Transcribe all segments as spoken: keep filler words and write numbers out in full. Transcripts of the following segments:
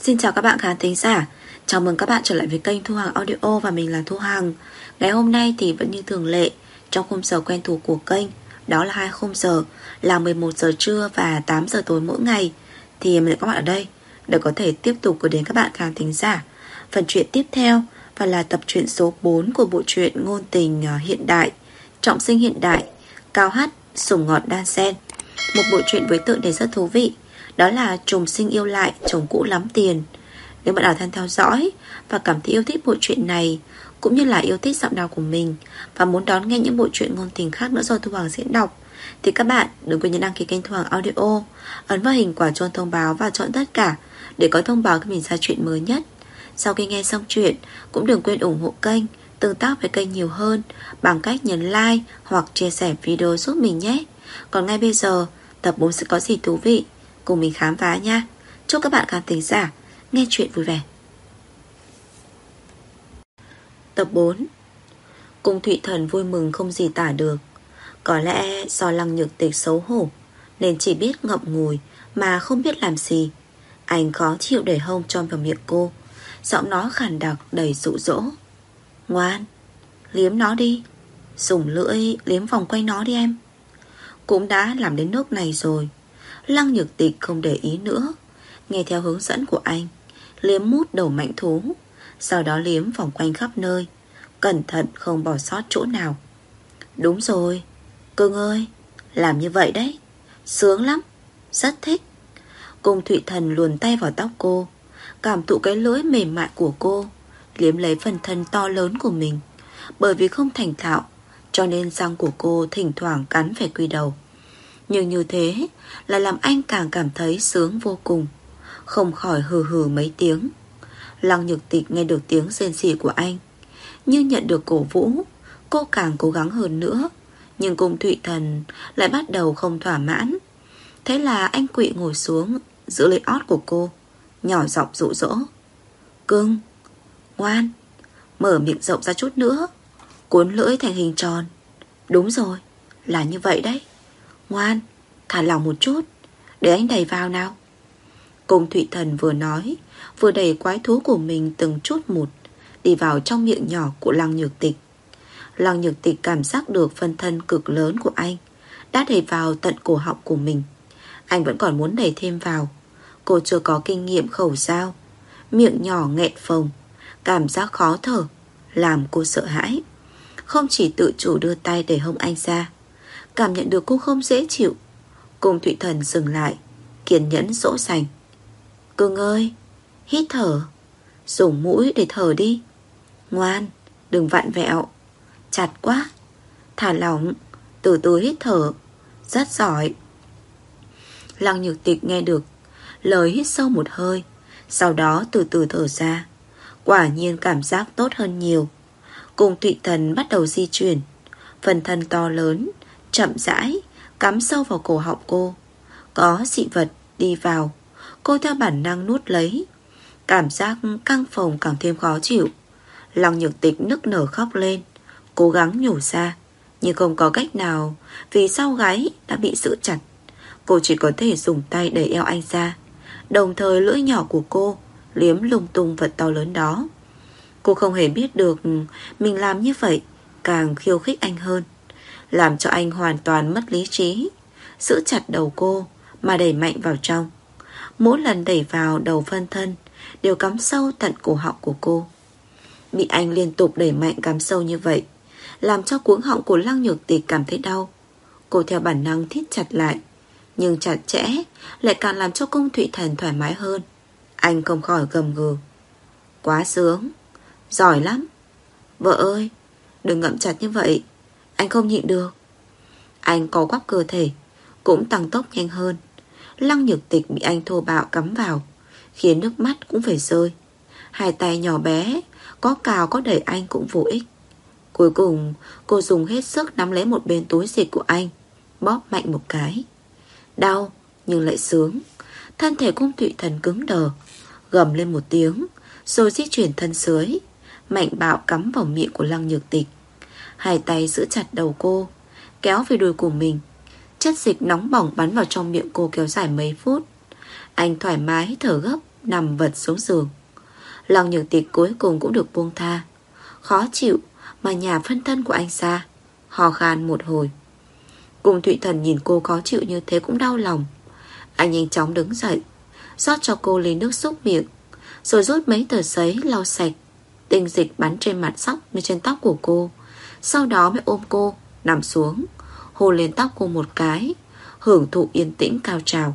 Xin chào các bạn khán thính giả. Chào mừng các bạn trở lại với kênh Thu Hằng Audio và mình là Thu Hằng. Ngày hôm nay thì vẫn như thường lệ, trong khung giờ quen thuộc của kênh, đó là hai khung giờ là mười một giờ trưa và tám giờ tối mỗi ngày, thì mình lại có mặt ở đây để có thể tiếp tục gửi đến các bạn khán thính giả phần truyện tiếp theo, và là tập truyện số bốn của bộ truyện ngôn tình hiện đại, trọng sinh hiện đại, cao hát, sủng ngọt đan sen. Một bộ truyện với tựa đề rất thú vị, đó là trùng sinh yêu lại chồng cũ lắm tiền. Nếu bạn nào thân theo dõi và cảm thấy yêu thích bộ truyện này, cũng như là yêu thích giọng đọc của mình và muốn đón nghe những bộ truyện ngôn tình khác nữa do Thu Hằng diễn đọc, thì các bạn đừng quên nhấn đăng ký kênh Thu Hằng Audio, ấn vào hình quả chuông thông báo và chọn tất cả để có thông báo khi mình ra chuyện mới nhất. Sau khi nghe xong chuyện, cũng đừng quên ủng hộ kênh, tương tác với kênh nhiều hơn bằng cách nhấn like hoặc chia sẻ video giúp mình nhé. Còn ngay bây giờ, tập bốn sẽ có gì thú vị, cùng mình khám phá nha. Chúc các bạn khán thính giả nghe chuyện vui vẻ. Tập bốn. Cung Thụy Thần vui mừng không gì tả được. Có lẽ do Lăng Nhược Tịch xấu hổ nên chỉ biết ngậm ngùi mà không biết làm gì. Anh khó chịu để hông cho vào miệng cô, giọng nó khàn đặc đầy dụ dỗ. Ngoan, liếm nó đi, dùng lưỡi liếm vòng quanh nó đi em. Cũng đã làm đến nước này rồi, Lăng Nhược Tịch không để ý nữa, nghe theo hướng dẫn của anh, liếm mút đầu mãnh thú, sau đó liếm vòng quanh khắp nơi, cẩn thận không bỏ sót chỗ nào. Đúng rồi, cưng ơi, làm như vậy đấy, sướng lắm, rất thích. Cung Thụy Thần luồn tay vào tóc cô, cảm thụ cái lưỡi mềm mại của cô, liếm lấy phần thân to lớn của mình. Bởi vì không thành thạo, cho nên răng của cô thỉnh thoảng cắn phải quy đầu. Nhưng như thế là làm anh càng cảm thấy sướng vô cùng, không khỏi hừ hừ mấy tiếng. Lăng Nhược Tịch nghe được tiếng rên rỉ của anh, như nhận được cổ vũ, cô càng cố gắng hơn nữa. Nhưng Cung Thụy Thần lại bắt đầu không thỏa mãn. Thế là anh quỵ ngồi xuống, giữ lấy ót của cô, nhỏ giọng dụ dỗ. Cưng, ngoan, mở miệng rộng ra chút nữa, cuốn lưỡi thành hình tròn. Đúng rồi, là như vậy đấy. Ngoan, thả lỏng một chút, để anh đẩy vào nào. Cung Thụy Thần vừa nói, vừa đẩy quái thú của mình từng chút một đi vào trong miệng nhỏ của Lăng Nhược Tịch. Lăng Nhược Tịch cảm giác được phân thân cực lớn của anh đã đẩy vào tận cổ họng của mình. Anh vẫn còn muốn đẩy thêm vào. Cô chưa có kinh nghiệm khẩu giao, miệng nhỏ nghẹn phồng, cảm giác khó thở làm cô sợ hãi. Không chỉ tự chủ đưa tay để hông anh ra, cảm nhận được cô không dễ chịu. Cung Thụy Thần dừng lại, kiên nhẫn dỗ dành. Cưng ơi, hít thở, dùng mũi để thở đi. Ngoan, đừng vặn vẹo, chặt quá, thả lỏng, từ từ hít thở. Rất giỏi. Lăng Nhược Tịch nghe được lời hít sâu một hơi, sau đó từ từ thở ra. Quả nhiên cảm giác tốt hơn nhiều. Cung Thụy Thần bắt đầu di chuyển, phần thân to lớn chậm rãi cắm sâu vào cổ họng cô. Có dị vật đi vào, cô theo bản năng nuốt lấy. Cảm giác căng phồng càng thêm khó chịu. Lăng Nhược Tịch nức nở khóc lên, cố gắng nhổ ra, nhưng không có cách nào, vì sau gáy đã bị giữ chặt. Cô chỉ có thể dùng tay đẩy eo anh ra, đồng thời lưỡi nhỏ của cô liếm lung tung vật to lớn đó. Cô không hề biết được mình làm như vậy càng khiêu khích anh hơn, làm cho anh hoàn toàn mất lý trí, giữ chặt đầu cô mà đẩy mạnh vào trong. Mỗi lần đẩy vào, đầu phân thân đều cắm sâu tận cổ họng của cô. Bị anh liên tục đẩy mạnh cắm sâu như vậy, làm cho cuống họng của Lăng Nhược Tịch cảm thấy đau. Cô theo bản năng thít chặt lại, nhưng chặt chẽ lại càng làm cho Cung Thụy Thần thoải mái hơn. Anh không khỏi gầm gừ. Quá sướng, giỏi lắm. Vợ ơi, đừng ngậm chặt như vậy, anh không nhịn được. Anh co quắp cơ thể, cũng tăng tốc nhanh hơn. Lăng Nhược Tịch bị anh thô bạo cắm vào, khiến nước mắt cũng phải rơi. Hai tay nhỏ bé, có cào có đẩy anh cũng vô ích. Cuối cùng cô dùng hết sức nắm lấy một bên túi dịch của anh, bóp mạnh một cái. Đau nhưng lại sướng. Thân thể Cung Thụy Thần cứng đờ, gầm lên một tiếng, rồi di chuyển thân dưới, mạnh bạo cắm vào miệng của Lăng Nhược Tịch. Hai tay giữ chặt đầu cô, kéo về đùi của mình. Chất dịch nóng bỏng bắn vào trong miệng cô kéo dài mấy phút. Anh thoải mái thở gấp, nằm vật xuống giường. Lăng Nhược Tịch cuối cùng cũng được buông tha. Khó chịu mà nhà phân thân của anh ra, hò khan một hồi. Cung Thụy Thần nhìn cô khó chịu như thế cũng đau lòng. Anh nhanh chóng đứng dậy, rót cho cô ly nước xúc miệng, rồi rút mấy tờ giấy lau sạch tinh dịch bắn trên mặt sóc như trên tóc của cô. Sau đó mới ôm cô nằm xuống, hôn lên tóc cô một cái, hưởng thụ yên tĩnh cao trào.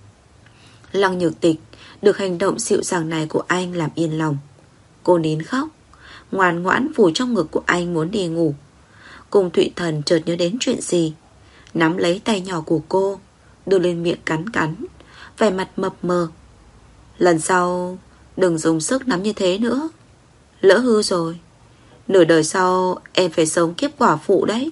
Lăng Nhược Tịch được hành động dịu dàng này của anh làm yên lòng. Cô nín khóc, ngoan ngoãn vùi trong ngực của anh muốn đi ngủ. Cung Thụy Thần chợt nhớ đến chuyện gì, nắm lấy tay nhỏ của cô, đưa lên miệng cắn cắn, vẻ mặt mập mờ. Lần sau đừng dùng sức nắm như thế nữa, lỡ hư rồi, nửa đời sau em phải sống kiếp quả phụ đấy.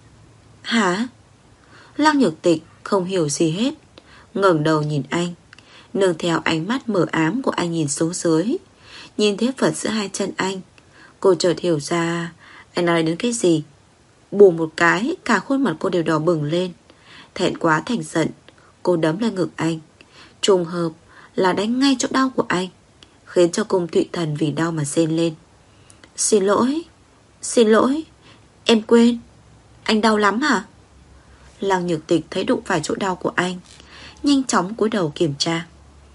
Hả? Lăng Nhược Tịch không hiểu gì hết, ngẩng đầu nhìn anh, nương theo ánh mắt mờ ám của anh nhìn xuống dưới. Nhìn thấy Phật giữa hai chân anh, cô chợt hiểu ra anh nói đến cái gì. Bù một cái, cả khuôn mặt cô đều đỏ bừng lên. Thẹn quá thành giận, cô đấm lên ngực anh, trùng hợp là đánh ngay chỗ đau của anh, khiến cho Cung Thụy Thần vì đau mà rên lên. Xin lỗi, xin lỗi, em quên. Anh đau lắm hả? Lăng Nhược Tịch thấy đụng phải chỗ đau của anh, nhanh chóng cúi đầu kiểm tra.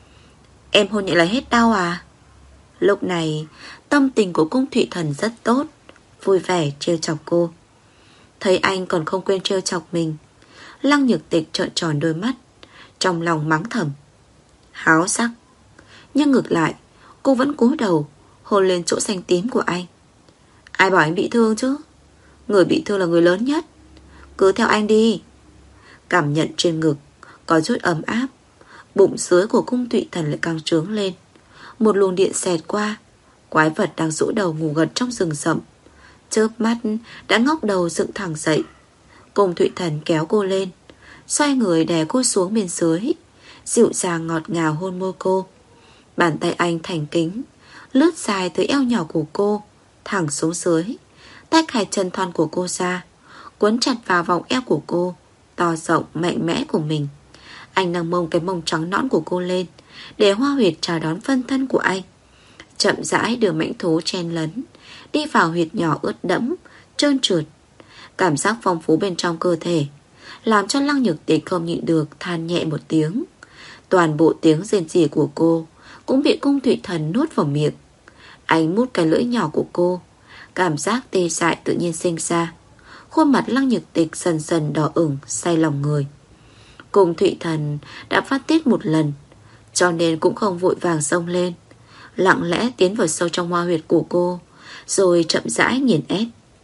Em hôn nhẹ là hết đau à? Lúc này tâm tình của Cung Thụy Thần rất tốt, vui vẻ trêu chọc cô. Thấy anh còn không quên trêu chọc mình, Lăng Nhược Tịch trợn tròn đôi mắt, trong lòng mắng thầm, háo sắc. Nhưng ngược lại, cô vẫn cúi đầu hôn lên chỗ xanh tím của anh. Ai bảo anh bị thương chứ? Người bị thương là người lớn nhất. Cứ theo anh đi. Cảm nhận trên ngực có chút ấm áp, bụng dưới của Cung Thụy Thần lại căng trướng lên. Một luồng điện xẹt qua. Quái vật đang rũ đầu ngủ gật trong rừng rậm, chớp mắt đã ngóc đầu dựng thẳng dậy. Cung Thụy Thần kéo cô lên, xoay người đè cô xuống bên dưới, dịu dàng ngọt ngào hôn môi cô. Bàn tay anh thành kính lướt dài tới eo nhỏ của cô, thẳng xuống dưới, tách hai chân thon của cô ra, quấn chặt vào vòng eo của cô to rộng mạnh mẽ của mình. Anh nâng mông cái mông trắng nõn của cô lên, để Hoa Huyệt chào đón phân thân của anh. Chậm rãi đưa mãnh thú chen lấn đi vào huyệt nhỏ ướt đẫm, trơn trượt. Cảm giác phong phú bên trong cơ thể làm cho Lăng Nhược Tịch không nhịn được than nhẹ một tiếng. Toàn bộ tiếng rên rỉ của cô cũng bị Cung Thụy Thần nuốt vào miệng. Anh mút cái lưỡi nhỏ của cô, cảm giác tê dại tự nhiên sinh ra. Khuôn mặt Lăng Nhược Tịch dần dần đỏ ửng, say lòng người. Cung Thụy Thần đã phát tiết một lần, cho nên cũng không vội vàng xông lên, lặng lẽ tiến vào sâu trong hoa huyệt của cô, rồi chậm rãi nghiền ép.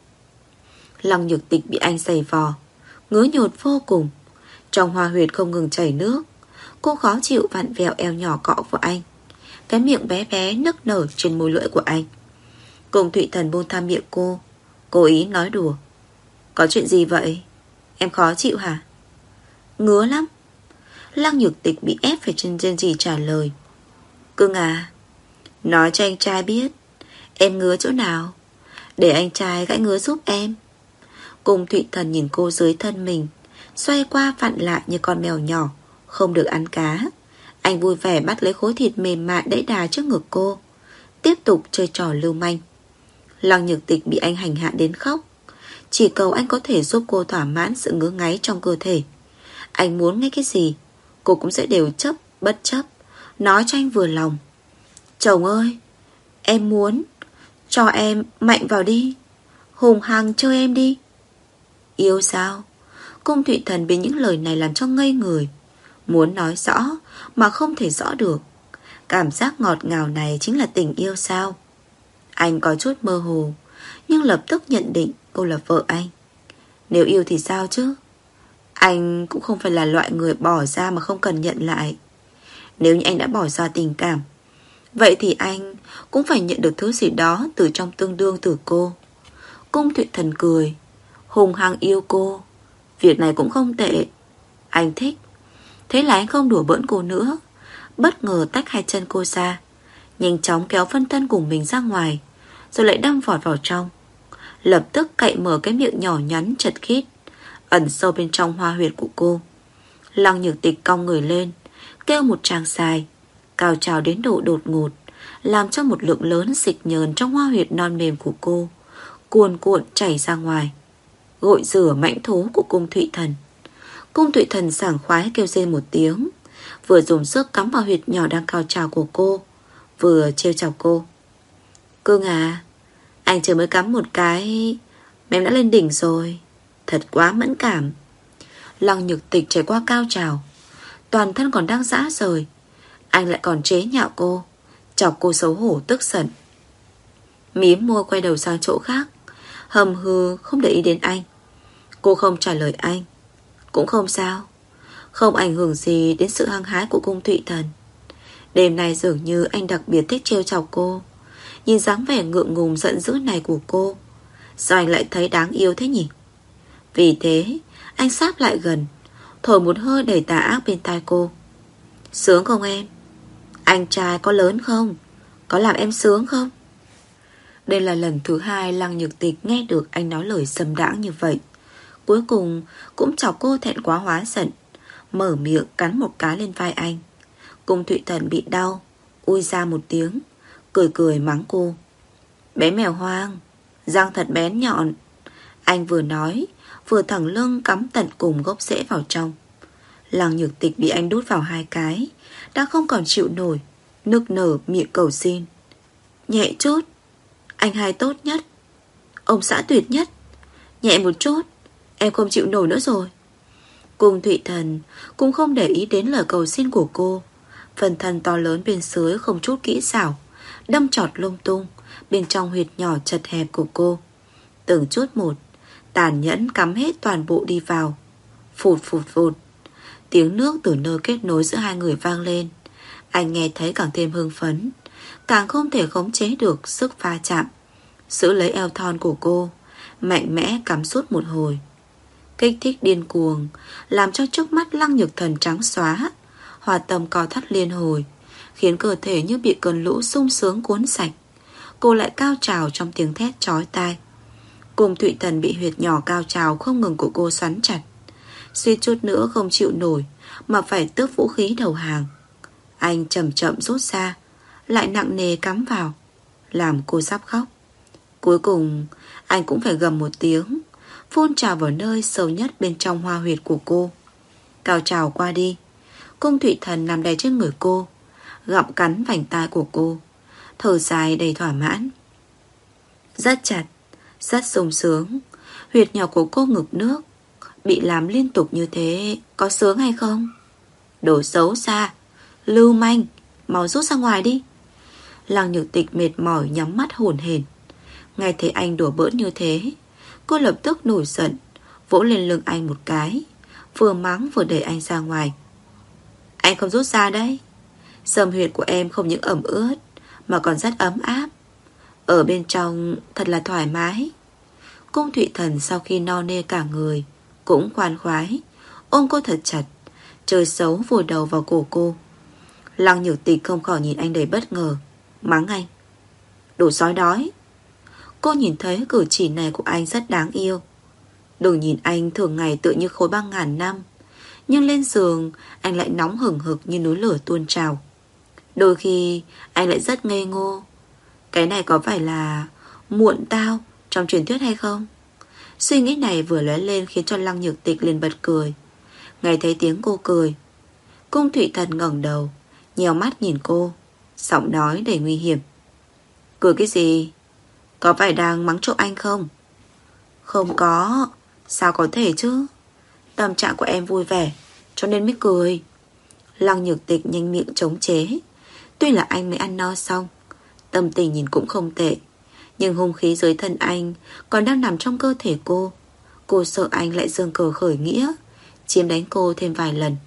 Lăng Nhược Tịch bị anh giày vò, ngứa nhột vô cùng. Trong hoa huyệt không ngừng chảy nước. Cô khó chịu vặn vẹo eo nhỏ cọ của anh, cái miệng bé bé nức nở trên môi lưỡi của anh. Cung Thụy Thần buông tha miệng cô, cố ý nói đùa. Có chuyện gì vậy? Em khó chịu hả? Ngứa lắm. Lăng Nhược Tịch bị ép phải chân chân gì trả lời. Cưng à, nói cho anh trai biết em ngứa chỗ nào, để anh trai gãi ngứa giúp em. Cung Thụy Thần nhìn cô dưới thân mình, xoay qua vặn lại như con mèo nhỏ không được ăn cá. Anh vui vẻ bắt lấy khối thịt mềm mại đẫy đà trước ngực cô, tiếp tục chơi trò lưu manh. Lăng Nhược Tịch bị anh hành hạ đến khóc, chỉ cầu anh có thể giúp cô thỏa mãn sự ngứa ngáy trong cơ thể. Anh muốn nghe cái gì cô cũng sẽ đều chấp bất chấp, nói cho anh vừa lòng. Chồng ơi, em muốn, cho em mạnh vào đi, hùng hăng chơi em đi. Yêu sao? Cung Thụy Thần bị những lời này làm cho ngây người, muốn nói rõ mà không thể rõ được. Cảm giác ngọt ngào này chính là tình yêu sao? Anh có chút mơ hồ, nhưng lập tức nhận định cô là vợ anh. Nếu yêu thì sao chứ? Anh cũng không phải là loại người bỏ ra mà không cần nhận lại. Nếu như anh đã bỏ ra tình cảm, vậy thì anh cũng phải nhận được thứ gì đó từ trong tương đương từ cô. Cung Thụy Thần cười, hùng hăng yêu cô, việc này cũng không tệ. Anh thích. Thế là anh không đùa bỡn cô nữa, bất ngờ tách hai chân cô ra, nhanh chóng kéo phân thân của mình ra ngoài, rồi lại đâm vọt vào trong. Lập tức cậy mở cái miệng nhỏ nhắn chật khít ẩn sâu bên trong hoa huyệt của cô. Lăng Nhược Tịch cong người lên, kêu một tràng dài, Cao trào đến độ đột ngột, làm cho một lượng lớn dịch nhờn trong hoa huyệt non mềm của cô cuồn cuộn chảy ra ngoài, gội rửa mãnh thú của Cung Thụy Thần. Cung Thụy Thần sảng khoái kêu rên một tiếng, vừa dùng sức cắm vào huyệt nhỏ đang cao trào của cô, vừa trêu chọc cô. Cưng à, anh chưa mới cắm một cái mà em đã lên đỉnh rồi, thật quá mẫn cảm. Lăng Nhược Tịch trải qua cao trào, toàn thân còn đang rã rời, anh lại còn chế nhạo cô, chọc cô xấu hổ tức giận. Mím môi quay đầu sang chỗ khác, hầm hừ không để ý đến anh. Cô không trả lời anh, cũng không sao, không ảnh hưởng gì đến sự hăng hái của Cung Thụy Thần. Đêm nay dường như anh đặc biệt thích trêu chọc cô. Nhìn dáng vẻ ngượng ngùng giận dữ này của cô, sao anh lại thấy đáng yêu thế nhỉ? Vì thế anh sáp lại gần, thổi một hơi đầy tà ác bên tai cô. Sướng không em? Anh trai có lớn không? Có làm em sướng không? Đây là lần thứ hai Lăng Nhược Tịch nghe được anh nói lời dâm đãng như vậy. Cuối cùng cũng chọc cô thẹn quá hóa giận, mở miệng cắn một cái lên vai anh. Cung Thụy Thần bị đau, ui ra một tiếng, cười cười mắng cô. Bé mèo hoang, răng thật bén nhọn. Anh vừa nói, vừa thẳng lưng cắm tận cùng gốc rễ vào trong. Lăng Nhược Tịch bị anh đút vào hai cái, đã không còn chịu nổi, nức nở miệng cầu xin. Nhẹ chút, anh hai tốt nhất, ông xã tuyệt nhất. Nhẹ một chút, em không chịu nổi nữa rồi. Cung Thụy Thần cũng không để ý đến lời cầu xin của cô. Phần thân to lớn bên dưới không chút kỹ xảo, đâm chọt lung tung bên trong huyệt nhỏ chật hẹp của cô. Từng chút một, tàn nhẫn cắm hết toàn bộ đi vào. Phụt phụt phụt, tiếng nước từ nơi kết nối giữa hai người vang lên. Anh nghe thấy càng thêm hưng phấn, càng không thể khống chế được sức va chạm, giữ lấy eo thon của cô, mạnh mẽ cắm suốt một hồi. Kích thích điên cuồng làm cho trước mắt Lăng Nhược Thần trắng xóa, hòa tâm co thắt liên hồi, khiến cơ thể như bị cơn lũ sung sướng cuốn sạch. Cô lại cao trào trong tiếng thét chói tai. Cung Thụy Thần bị huyệt nhỏ cao trào không ngừng của cô xoắn chặt, suýt chút nữa không chịu nổi mà phải tước vũ khí đầu hàng. Anh chậm chậm rút ra, lại nặng nề cắm vào, làm cô sắp khóc. Cuối cùng anh cũng phải gầm một tiếng, phun trào vào nơi sâu nhất bên trong hoa huyệt của cô. Cao trào qua đi, Cung Thụy Thần nằm đè trên người cô, gặm cắn vành tai của cô, thở dài đầy thỏa mãn. Rất chặt, rất sung sướng. Huyệt nhỏ của cô ngực nước, bị làm liên tục như thế, có sướng hay không? Đồ xấu xa, lưu manh, mau rút ra ngoài đi. Lăng Nhược Tịch mệt mỏi nhắm mắt hổn hển. Nghe thấy anh đùa bỡn như thế, cô lập tức nổi giận, vỗ lên lưng anh một cái, vừa mắng vừa đẩy anh ra ngoài. Anh không rút ra đấy. Xâm huyệt của em không những ẩm ướt mà còn rất ấm áp, ở bên trong thật là thoải mái. Cung Thụy Thần sau khi no nê cả người cũng khoan khoái, ôm cô thật chặt, chơi xấu vùi đầu vào cổ cô. Lăng Nhược Tịch không khỏi nhìn anh đầy bất ngờ, mắng anh. Đồ sói đói. Cô nhìn thấy cử chỉ này của anh rất đáng yêu. Đừng nhìn anh thường ngày tựa như khối băng ngàn năm, nhưng lên giường anh lại nóng hừng hực như núi lửa tuôn trào. Đôi khi anh lại rất ngây ngô. Cái này có phải là muộn tao trong truyền thuyết hay không? Suy nghĩ này vừa lóe lên khiến cho Lăng Nhược Tịch liền bật cười. Nghe thấy tiếng cô cười, Cung Thụy Thần ngẩng đầu, nhèo mắt nhìn cô, giọng nói đầy nguy hiểm. Cười cái gì? Có phải đang mắng trộm anh không? Không có. Sao có thể chứ? Tâm trạng của em vui vẻ cho nên mới cười. Lăng Nhược Tịch nhanh miệng chống chế. Tuy là anh mới ăn no xong, tâm tình nhìn cũng không tệ, nhưng hung khí dưới thân anh còn đang nằm trong cơ thể cô. Cô sợ anh lại giương cờ khởi nghĩa, chiếm đánh cô thêm vài lần.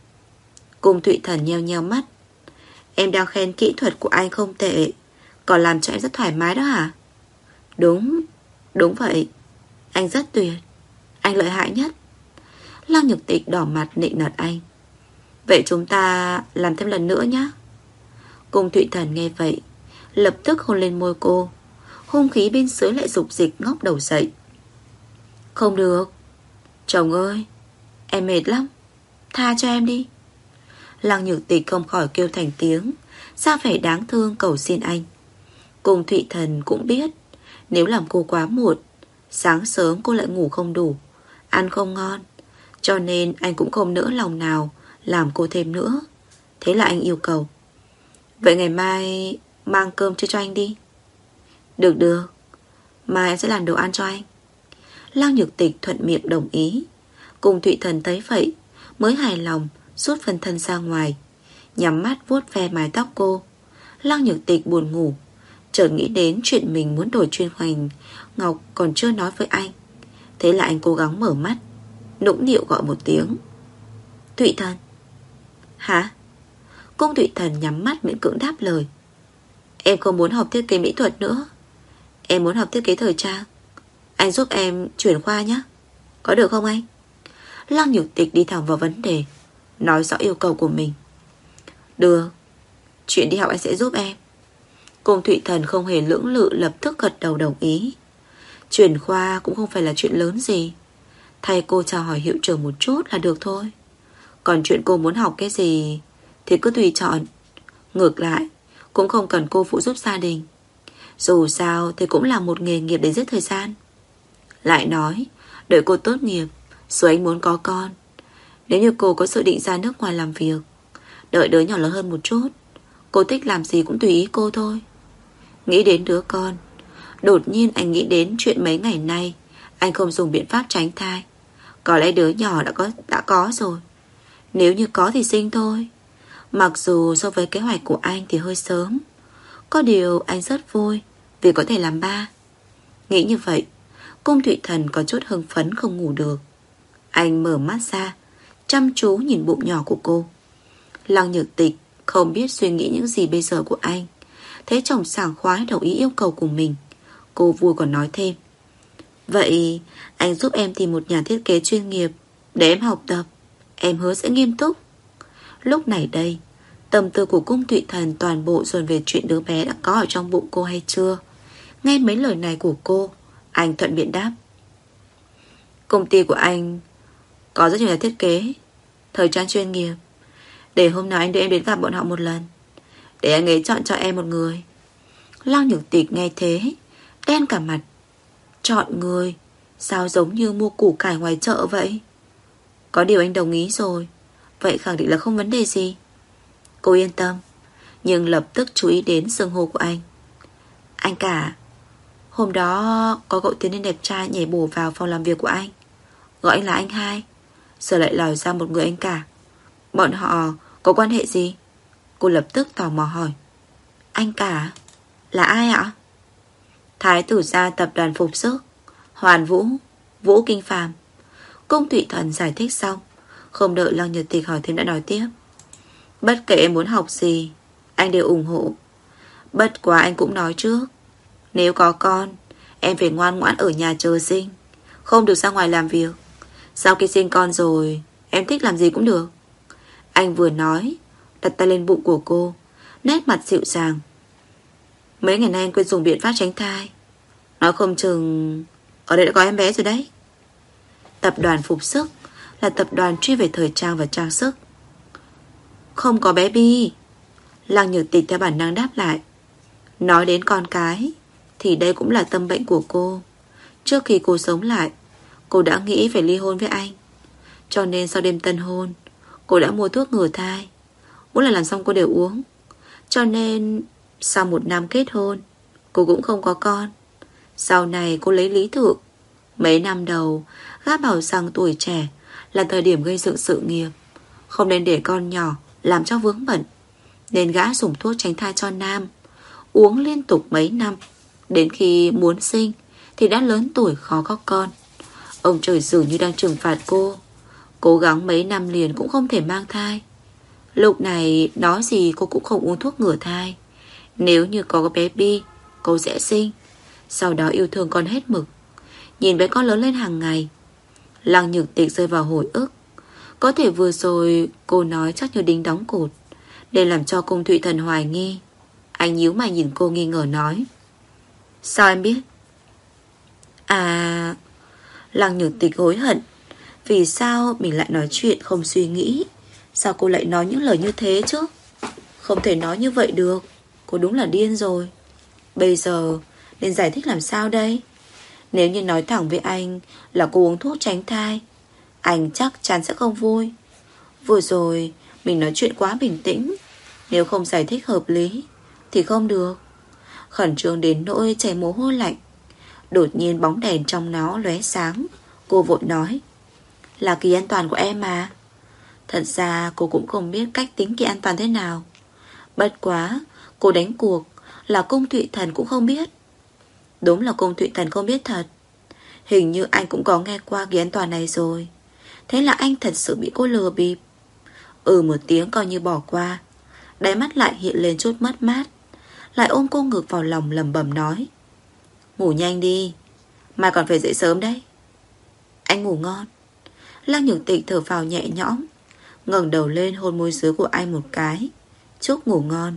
Cung Thụy Thần nheo nheo mắt. Em đang khen kỹ thuật của anh không tệ, còn làm cho em rất thoải mái đó hả? Đúng, đúng vậy. Anh rất tuyệt, anh lợi hại nhất. Lăng Nhược Tịch đỏ mặt nịnh nọt anh. Vậy chúng ta làm thêm lần nữa nhé. Cung Thụy Thần nghe vậy, lập tức hôn lên môi cô. Hung khí bên dưới lại dục dịch ngóc đầu dậy. Không được. Chồng ơi, em mệt lắm, tha cho em đi. Lăng Nhược Tịch không khỏi kêu thành tiếng, ra vẻ đáng thương cầu xin anh. Cung Thụy Thần cũng biết nếu làm cô quá muộn, sáng sớm cô lại ngủ không đủ, ăn không ngon, cho nên anh cũng không nỡ lòng nào làm cô thêm nữa. Thế là anh yêu cầu: vậy ngày mai mang cơm chưa cho anh đi. Được được, mai em sẽ làm đồ ăn cho anh. Lăng Nhược Tịch thuận miệng đồng ý. Cung Thụy Thần thấy vậy mới hài lòng, rút phần thân ra ngoài, nhắm mắt vuốt ve mái tóc cô. Lăng Nhược Tịch buồn ngủ, chợt nghĩ đến chuyện mình muốn đổi chuyên ngành Ngọc còn chưa nói với anh. Thế là anh cố gắng mở mắt, nũng nịu gọi một tiếng: Thụy Thần. Hả? Cung Thụy Thần nhắm mắt miễn cưỡng đáp lời: em không muốn học thiết kế mỹ thuật nữa, em muốn học thiết kế thời trang. Anh giúp em chuyển khoa nhé, có được không anh? Lăng Nhược Tịch đi thẳng vào vấn đề, nói rõ yêu cầu của mình. Được, chuyện đi học anh sẽ giúp em. Cung Thụy Thần không hề lưỡng lự, lập tức gật đầu đồng ý. Chuyển khoa cũng không phải là chuyện lớn gì, thầy cô chào hỏi hiệu trưởng một chút là được thôi. Còn chuyện cô muốn học cái gì thì cứ tùy chọn. Ngược lại cũng không cần cô phụ giúp gia đình, dù sao thì cũng là một nghề nghiệp để giết thời gian. Lại nói, đợi cô tốt nghiệp rồi anh muốn có con. Nếu như cô có dự định ra nước ngoài làm việc, đợi đứa nhỏ lớn hơn một chút, cô thích làm gì cũng tùy ý cô thôi. Nghĩ đến đứa con, đột nhiên anh nghĩ đến chuyện mấy ngày nay anh không dùng biện pháp tránh thai. Có lẽ đứa nhỏ đã có đã có rồi. Nếu như có thì sinh thôi. Mặc dù so với kế hoạch của anh thì hơi sớm, có điều anh rất vui vì có thể làm ba. Nghĩ như vậy, Cung Thụy Thần có chút hưng phấn không ngủ được. Anh mở mắt ra, chăm chú nhìn bụng nhỏ của cô. Lăng Nhược Tịch không biết suy nghĩ những gì bây giờ của anh. Thấy chồng sảng khoái đồng ý yêu cầu của mình, cô vui còn nói thêm: vậy anh giúp em tìm một nhà thiết kế chuyên nghiệp để em học tập, em hứa sẽ nghiêm túc. Lúc này đây, tâm tư của Cung Thụy Thần toàn bộ dồn về chuyện đứa bé đã có ở trong bụng cô hay chưa. Nghe mấy lời này của cô, anh thuận miệng đáp: công ty của anh có rất nhiều nhà thiết kế thời trang chuyên nghiệp, để hôm nào anh đưa em đến gặp bọn họ một lần, để anh ấy chọn cho em một người. Lăng Nhược Tịch nghe thế đen cả mặt. Chọn người? Sao giống như mua củ cải ngoài chợ vậy? Có điều anh đồng ý rồi, vậy khẳng định là không vấn đề gì. Cô yên tâm, nhưng lập tức chú ý đến xưng hô của anh. Anh cả. Hôm đó có cậu thiếu niên đẹp trai nhảy bổ vào phòng làm việc của anh, gọi anh là anh hai, giờ lại lòi ra một người anh cả. Bọn họ có quan hệ gì? Cô lập tức tò mò hỏi. Anh cả? Là ai ạ? Thái tử gia tập đoàn phục sức Hoàn Vũ, Vũ Kinh Phàm. Cung Thụy Thần giải thích xong, không đợi Lăng Nhật Tịch hỏi thêm đã nói tiếp: bất kể em muốn học gì, anh đều ủng hộ. Bất quá anh cũng nói trước, nếu có con, em phải ngoan ngoãn ở nhà chờ sinh, không được ra ngoài làm việc. Sau khi sinh con rồi, em thích làm gì cũng được. Anh vừa nói, đặt tay lên bụng của cô, nét mặt dịu dàng. Mấy ngày nay anh quên dùng biện pháp tránh thai, nói không chừng ở đây đã có em bé rồi đấy. Tập đoàn phục sức là tập đoàn chuyên về thời trang và trang sức. Không có bé Bi. Lăng Nhược Tịch theo bản năng đáp lại. Nói đến con cái thì đây cũng là tâm bệnh của cô. Trước khi cô sống lại, cô đã nghĩ phải ly hôn với anh, cho nên sau đêm tân hôn, cô đã mua thuốc ngừa thai. Mỗi lần làm xong cô đều uống, cho nên sau một năm kết hôn, cô cũng không có con. Sau này cô lấy lý thượng. Mấy năm đầu, gã bảo rằng tuổi trẻ là thời điểm gây dựng sự nghiệp, không nên để con nhỏ làm cho vướng bận, nên gã dùng thuốc tránh thai cho nam, uống liên tục mấy năm. Đến khi muốn sinh thì đã lớn tuổi khó có con. Ông trời dường như đang trừng phạt cô. Cố gắng mấy năm liền cũng không thể mang thai. Lúc này nói gì cô cũng không uống thuốc ngừa thai. Nếu như có bé Bi, cô sẽ sinh, sau đó yêu thương con hết mực, nhìn bé con lớn lên hàng ngày. Lăng Nhược Tịch rơi vào hồi ức. Có thể vừa rồi cô nói chắc như đính đóng cột, để làm cho Cung Thụy Thần hoài nghi. Anh nhíu mày nhìn cô nghi ngờ nói: sao em biết? À... Lăng Nhược Tịch hối hận vì sao mình lại nói chuyện không suy nghĩ. Sao cô lại nói những lời như thế chứ? Không thể nói như vậy được. Cô đúng là điên rồi. Bây giờ nên giải thích làm sao đây? Nếu như nói thẳng với anh là cô uống thuốc tránh thai, anh chắc chắn sẽ không vui. Vừa rồi mình nói chuyện quá bình tĩnh, nếu không giải thích hợp lý thì không được. Khẩn trương đến nỗi chảy mồ hôi lạnh. Đột nhiên bóng đèn trong nó lóe sáng. Cô vội nói: là kỳ an toàn của em mà. Thật ra cô cũng không biết cách tính kỳ an toàn thế nào. Bất quá cô đánh cuộc là Cung Thụy Thần cũng không biết. Đúng là Cung Thụy Thần không biết thật. Hình như anh cũng có nghe qua kỳ an toàn này rồi. Thế là anh thật sự bị cô lừa bịp. Ừ một tiếng coi như bỏ qua. Đáy mắt lại hiện lên chút mất mát. Lại ôm cô ngược vào lòng lẩm bẩm nói: ngủ nhanh đi, mai còn phải dậy sớm đấy. Anh ngủ ngon. Lăng Nhược Tịch thở phào nhẹ nhõm, ngẩng đầu lên hôn môi dưới của anh một cái. Chúc ngủ ngon.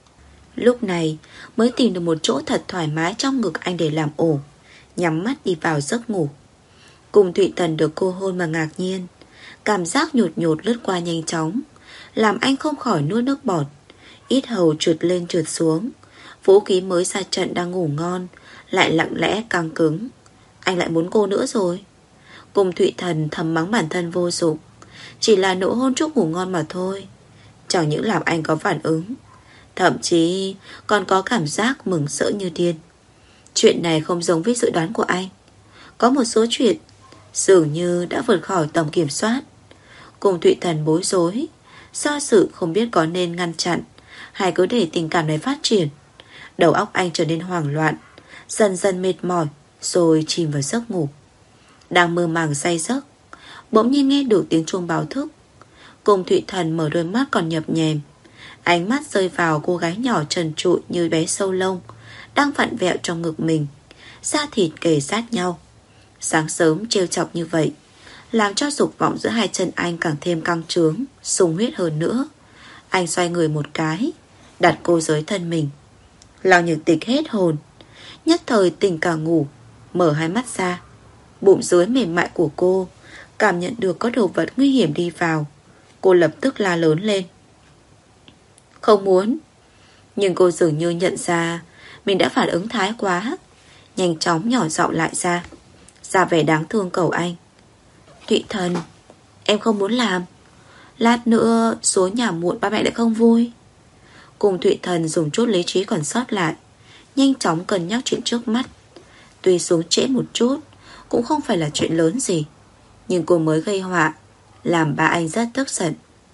Lúc này mới tìm được một chỗ thật thoải mái trong ngực anh để làm ổ, nhắm mắt đi vào giấc ngủ. Cung Thụy Thần được cô hôn mà ngạc nhiên. Cảm giác nhột nhột lướt qua nhanh chóng, làm anh không khỏi nuốt nước bọt. Ít hầu trượt lên trượt xuống. Vũ khí mới ra trận đang ngủ ngon lại lặng lẽ căng cứng. Anh lại muốn cô nữa rồi. Cung Thụy Thần thầm mắng bản thân vô dụng. Chỉ là nụ hôn chúc ngủ ngon mà thôi. Chẳng những làm anh có phản ứng, thậm chí còn có cảm giác mừng rỡ như điên. Chuyện này không giống với dự đoán của anh. Có một số chuyện dường như đã vượt khỏi tầm kiểm soát. Cung Thụy Thần bối rối, do dự không biết có nên ngăn chặn hay cứ để tình cảm này phát triển. Đầu óc anh trở nên hoảng loạn, dần dần mệt mỏi, rồi chìm vào giấc ngủ. Đang mơ màng say giấc, bỗng nhiên nghe được tiếng chuông báo thức. Cung Thụy Thần mở đôi mắt còn nhập nhèm. Ánh mắt rơi vào cô gái nhỏ trần trụi như bé sâu lông, đang vặn vẹo trong ngực mình, da thịt kề sát nhau. Sáng sớm trêu chọc như vậy làm cho dục vọng giữa hai chân anh càng thêm căng trướng, sung huyết hơn nữa. Anh xoay người một cái, đặt cô dưới thân mình. Lăng Nhược Tịch hết hồn, nhất thời tỉnh cả ngủ, mở hai mắt ra. Bụng dưới mềm mại của cô cảm nhận được có đồ vật nguy hiểm đi vào. Cô lập tức la lớn lên: không muốn. Nhưng cô dường như nhận ra mình đã phản ứng thái quá, nhanh chóng nhỏ giọng lại ra, ra vẻ đáng thương cầu anh: Thụy Thần, em không muốn làm. Lát nữa xuống nhà muộn ba mẹ lại không vui. Cùng Thụy Thần dùng chút lý trí còn sót lại, nhanh chóng cân nhắc chuyện trước mắt. Tuy xuống trễ một chút cũng không phải là chuyện lớn gì, nhưng cô mới gây họa, làm ba anh rất tức giận.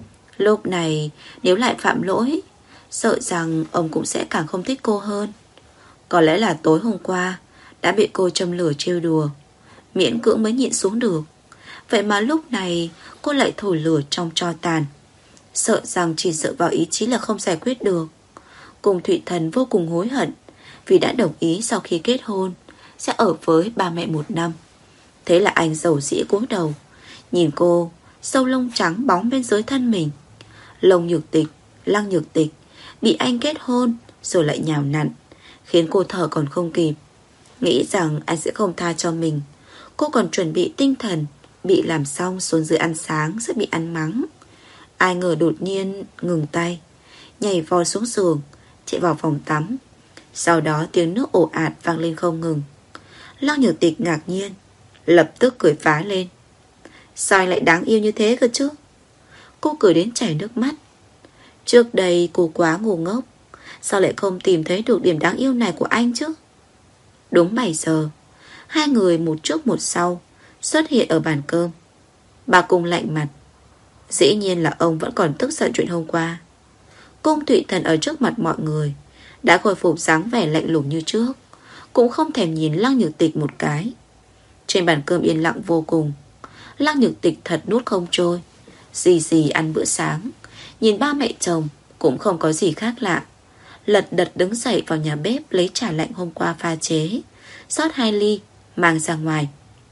Lúc này nếu lại phạm lỗi, sợ rằng ông cũng sẽ càng không thích cô hơn. Có lẽ là tối hôm qua đã bị cô châm lửa trêu đùa, miễn cưỡng mới nhịn xuống được. Vậy mà lúc này cô lại thổi lửa trong tro tàn. Sợ rằng chỉ dựa vào ý chí là không giải quyết được. Cùng Thụy Thần vô cùng hối hận vì đã đồng ý sau khi kết hôn sẽ ở với ba mẹ một năm. Thế là anh dầu dĩ cúi đầu nhìn cô, sâu lông trắng bóng bên dưới thân mình. Lông Nhược Tịch, Lăng Nhược Tịch bị anh kết hôn rồi lại nhào nặn, khiến cô thở còn không kịp. Nghĩ rằng anh sẽ không tha cho mình, cô còn chuẩn bị tinh thần, bị làm xong xuống dưới ăn sáng sẽ bị ăn mắng. Ai ngờ đột nhiên ngừng tay, nhảy vọt xuống giường, chạy vào phòng tắm. Sau đó tiếng nước ồ ạt vang lên không ngừng. Lăng Nhược Tịch ngạc nhiên, lập tức cười phá lên: sao anh lại đáng yêu như thế cơ chứ? Cô cười đến chảy nước mắt. Trước đây cô quá ngu ngốc, sao lại không tìm thấy được điểm đáng yêu này của anh chứ? Đúng bảy giờ, hai người một trước một sau xuất hiện ở bàn cơm. Bà Cung lạnh mặt. Dĩ nhiên là ông vẫn còn tức giận chuyện hôm qua. Cung Thụy Thần ở trước mặt mọi người đã khôi phục dáng vẻ lạnh lùng như trước, cũng không thèm nhìn Lăng Nhược Tịch một cái. Trên bàn cơm yên lặng vô cùng. Lăng Nhược Tịch thật nuốt không trôi. Dì dì ăn bữa sáng, nhìn ba mẹ chồng cũng không có gì khác lạ. Lật đật đứng dậy vào nhà bếp lấy trà lạnh hôm qua pha chế, rót hai ly mang ra ngoài.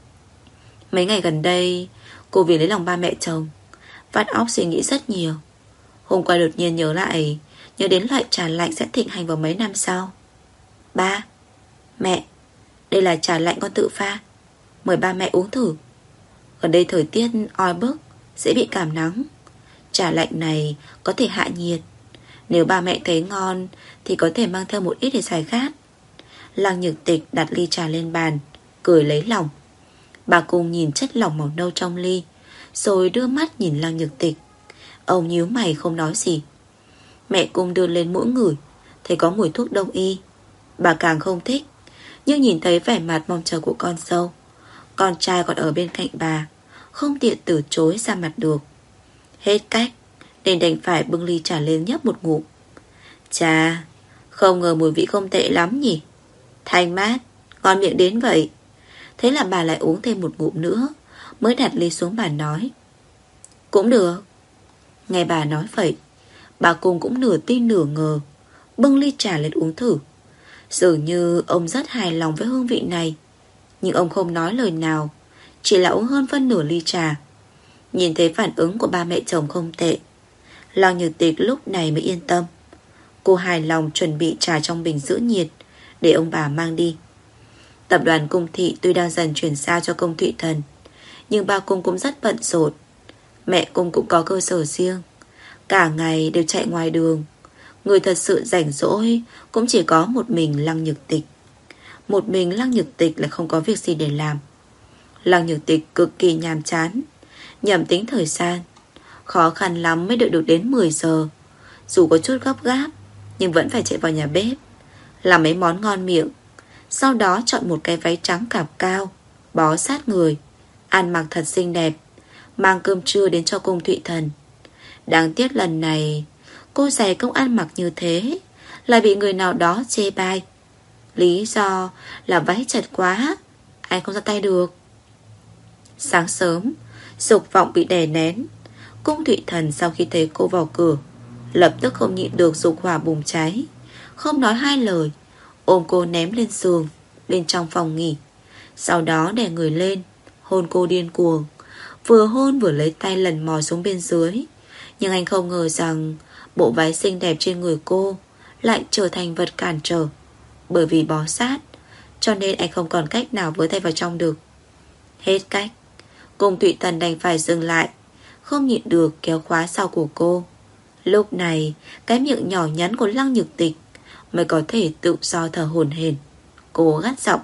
Mấy ngày gần đây cô vì lấy lòng ba mẹ chồng, vắt óc suy nghĩ rất nhiều. Hôm qua đột nhiên nhớ lại, nhớ đến loại trà lạnh sẽ thịnh hành vào mấy năm sau. Ba, mẹ, đây là trà lạnh con tự pha, mời ba mẹ uống thử. Gần đây thời tiết oi bức, dễ bị cảm nắng. Trà lạnh này có thể hạ nhiệt, Nếu ba mẹ thấy ngon thì có thể mang theo một ít để giải khát. Lăng Nhược Tịch đặt ly trà lên bàn, cười lấy lòng. Bà Cung nhìn chất lỏng màu nâu trong ly, rồi đưa mắt nhìn Lăng Nhược Tịch. Ông nhíu mày không nói gì. Mẹ Cung đưa lên mũi ngửi, thấy có mùi thuốc đông y. Bà càng không thích, nhưng nhìn thấy vẻ mặt mong chờ của con dâu, con trai còn ở bên cạnh bà, không tiện từ chối ra mặt được. Hết cách nên đành phải bưng ly trà lên nhấp một ngụm. Chà, không ngờ mùi vị không tệ lắm nhỉ. Thanh mát, ngon miệng đến vậy. Thế là bà lại uống thêm một ngụm nữa, mới đặt ly xuống bàn nói: Cũng được. Nghe bà nói vậy, bà Cung cũng nửa tin nửa ngờ, bưng ly trà lên uống thử. Dường như ông rất hài lòng với hương vị này, nhưng ông không nói lời nào, chỉ là uống hơn phân nửa ly trà. Nhìn thấy phản ứng của ba mẹ chồng không tệ, Lăng Nhược Tịch lúc này mới yên tâm. Cô hài lòng chuẩn bị trà trong bình giữ nhiệt để ông bà mang đi. Tập đoàn Cung Thị tuy đang dần chuyển giao cho Cung Thụy Thần, nhưng ba Cung cũng rất bận rộn. Mẹ Cung cũng có cơ sở riêng, cả ngày đều chạy ngoài đường. Người thật sự rảnh rỗi cũng chỉ có một mình Lăng Nhược Tịch. Một mình Lăng Nhược Tịch là không có việc gì để làm. Lăng Nhược Tịch cực kỳ nhàm chán. Nhầm tính thời gian, khó khăn lắm mới đợi được đến mười giờ. Dù có chút gấp gáp, nhưng vẫn phải chạy vào nhà bếp, làm mấy món ngon miệng. Sau đó chọn một cái váy trắng cạp cao, bó sát người, ăn mặc thật xinh đẹp, mang cơm trưa đến cho Cung Thụy Thần. Đáng tiếc lần này cô dày công ăn mặc như thế lại bị người nào đó chê bai. Lý do là váy chật quá, anh không ra tay được. Sáng sớm, dục vọng bị đè nén. Cung Thụy Thần sau khi thấy cô vào cửa, lập tức không nhịn được dục hỏa bùng cháy. Không nói hai lời, ôm cô ném lên giường bên trong phòng nghỉ. Sau đó đè người lên, hôn cô điên cuồng. Vừa hôn vừa lấy tay lần mò xuống bên dưới. Nhưng anh không ngờ rằng bộ váy xinh đẹp trên người cô lại trở thành vật cản trở. Bởi vì bó sát, cho nên anh không còn cách nào với tay vào trong được. Hết cách, Cung Thụy Thần đành phải dừng lại, không nhịn được kéo khóa sau của cô. Lúc này, cái miệng nhỏ nhắn của Lăng Nhược Tịch mới có thể tự do thở hổn hển. Cô gắt giọng: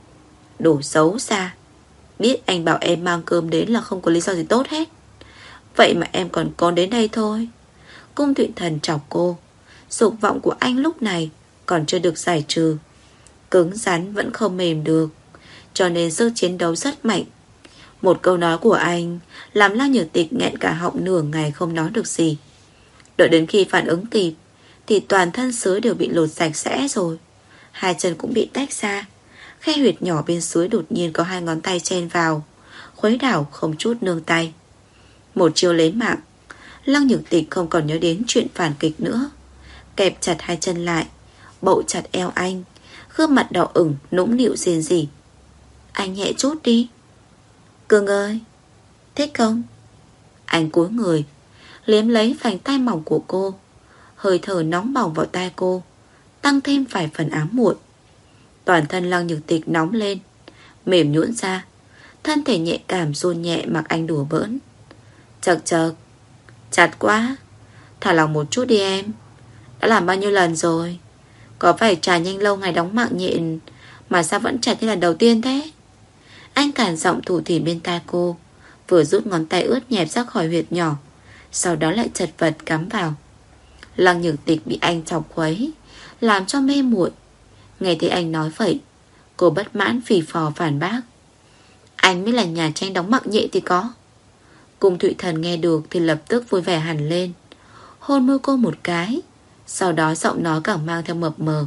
Đồ xấu xa, biết anh bảo em mang cơm đến là không có lý do gì tốt hết, vậy mà em còn con đến đây thôi. Cung Thụy Thần chọc cô. Dục vọng của anh lúc này còn chưa được giải trừ, cứng rắn vẫn không mềm được, cho nên sức chiến đấu rất mạnh. Một câu nói của anh làm Lăng Nhược Tịch nghẹn cả họng nửa ngày không nói được gì. Đợi đến khi phản ứng kịp thì toàn thân dưới đều bị lột sạch sẽ rồi. Hai chân cũng bị tách ra. Khe huyệt nhỏ bên dưới đột nhiên có hai ngón tay chen vào, khuấy đảo không chút nương tay. Một chiêu lấy mạng. Lăng Nhược Tịch không còn nhớ đến chuyện phản kịch nữa, kẹp chặt hai chân lại, bậu chặt eo anh, gương mặt đỏ ửng nũng nịu rên rỉ: Anh nhẹ chút đi. Cưng ơi, thích không? Anh cúi người, liếm lấy vành tai mỏng của cô. Hơi thở nóng bỏng vào tai cô tăng thêm vài phần ám muội. Toàn thân Lăng Nhược Tịch nóng lên, mềm nhũn ra, thân thể nhẹ cảm run nhẹ mặc anh đùa bỡn. Chật chật, chặt quá, thả lòng một chút đi em. Đã làm bao nhiêu lần rồi? Có phải trà nhanh lâu ngày đóng mạng nhện mà sao vẫn chặt như lần đầu tiên thế? Anh cản giọng thủ thỉ bên tai cô, vừa rút ngón tay ướt nhẹp ra khỏi huyệt nhỏ, sau đó lại chật vật cắm vào. Lăng Nhược Tịch bị anh chọc khuấy, làm cho mê muội. Nghe thấy anh nói vậy, cô bất mãn phì phò phản bác: Anh mới là nhà tranh đóng mạng nhện thì có. Cung Thụy Thần nghe được thì lập tức vui vẻ hẳn lên, hôn môi cô một cái, sau đó giọng nói càng mang theo mập mờ: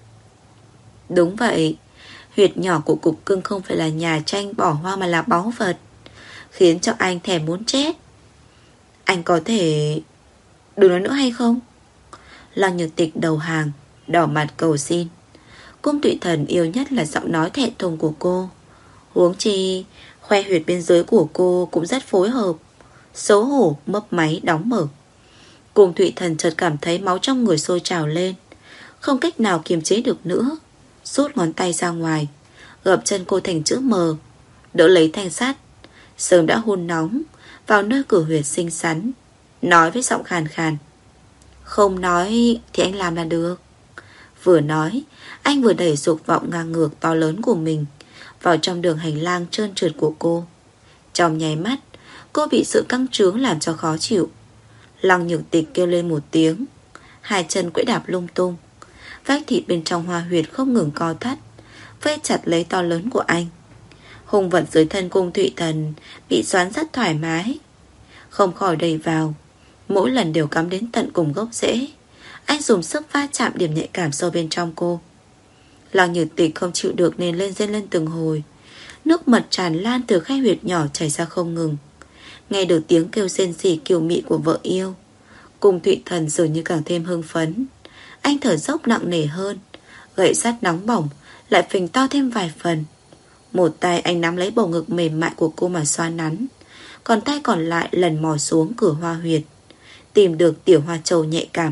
Đúng vậy, huyệt nhỏ của cục cưng không phải là nhà tranh bỏ hoang mà là báu vật, khiến cho anh thèm muốn chết. Anh có thể đừng nói nữa hay không? Lăng Nhược Tịch đầu hàng, đỏ mặt cầu xin. Cung Thụy Thần yêu nhất là giọng nói thẹn thùng của cô. Huống chi khoe huyệt bên dưới của cô cũng rất phối hợp. Xấu hổ mấp máy đóng mở. Cung Thụy Thần chợt cảm thấy máu trong người sôi trào lên, không cách nào kiềm chế được nữa, rút ngón tay ra ngoài, gập chân cô thành chữ M, đỡ lấy thanh sắt sớm đã hun nóng vào nơi cửa huyệt xinh xắn, nói với giọng khàn khàn: Không nói thì anh làm là được. Vừa nói, anh vừa đẩy dục vọng ngang ngược to lớn của mình vào trong đường hành lang trơn trượt của cô. Trong nháy mắt, cô bị sự căng trướng làm cho khó chịu. Lăng Nhược Tịch kêu lên một tiếng, hai chân quẫy đạp lung tung. Vách thịt bên trong hoa huyệt không ngừng co thắt, vây chặt lấy to lớn của anh. Hung vật dưới thân Cung Thụy Thần bị xoắn rất thoải mái, không khỏi đẩy vào, mỗi lần đều cắm đến tận cùng gốc rễ. Anh dùng sức va chạm điểm nhạy cảm sâu bên trong cô. Lăng Nhược Tịch không chịu được nên lên rên lên từng hồi. Nước mật tràn lan từ khe huyệt nhỏ chảy ra không ngừng. Nghe được tiếng kêu rên rỉ kiều mị của vợ yêu, Cung Thụy Thần dường như càng thêm hưng phấn. Anh thở dốc nặng nề hơn, gậy sắt nóng bỏng lại phình to thêm vài phần. Một tay anh nắm lấy bầu ngực mềm mại của cô mà xoa nắn, còn tay còn lại lần mò xuống cửa hoa huyệt, tìm được tiểu hoa châu nhạy cảm.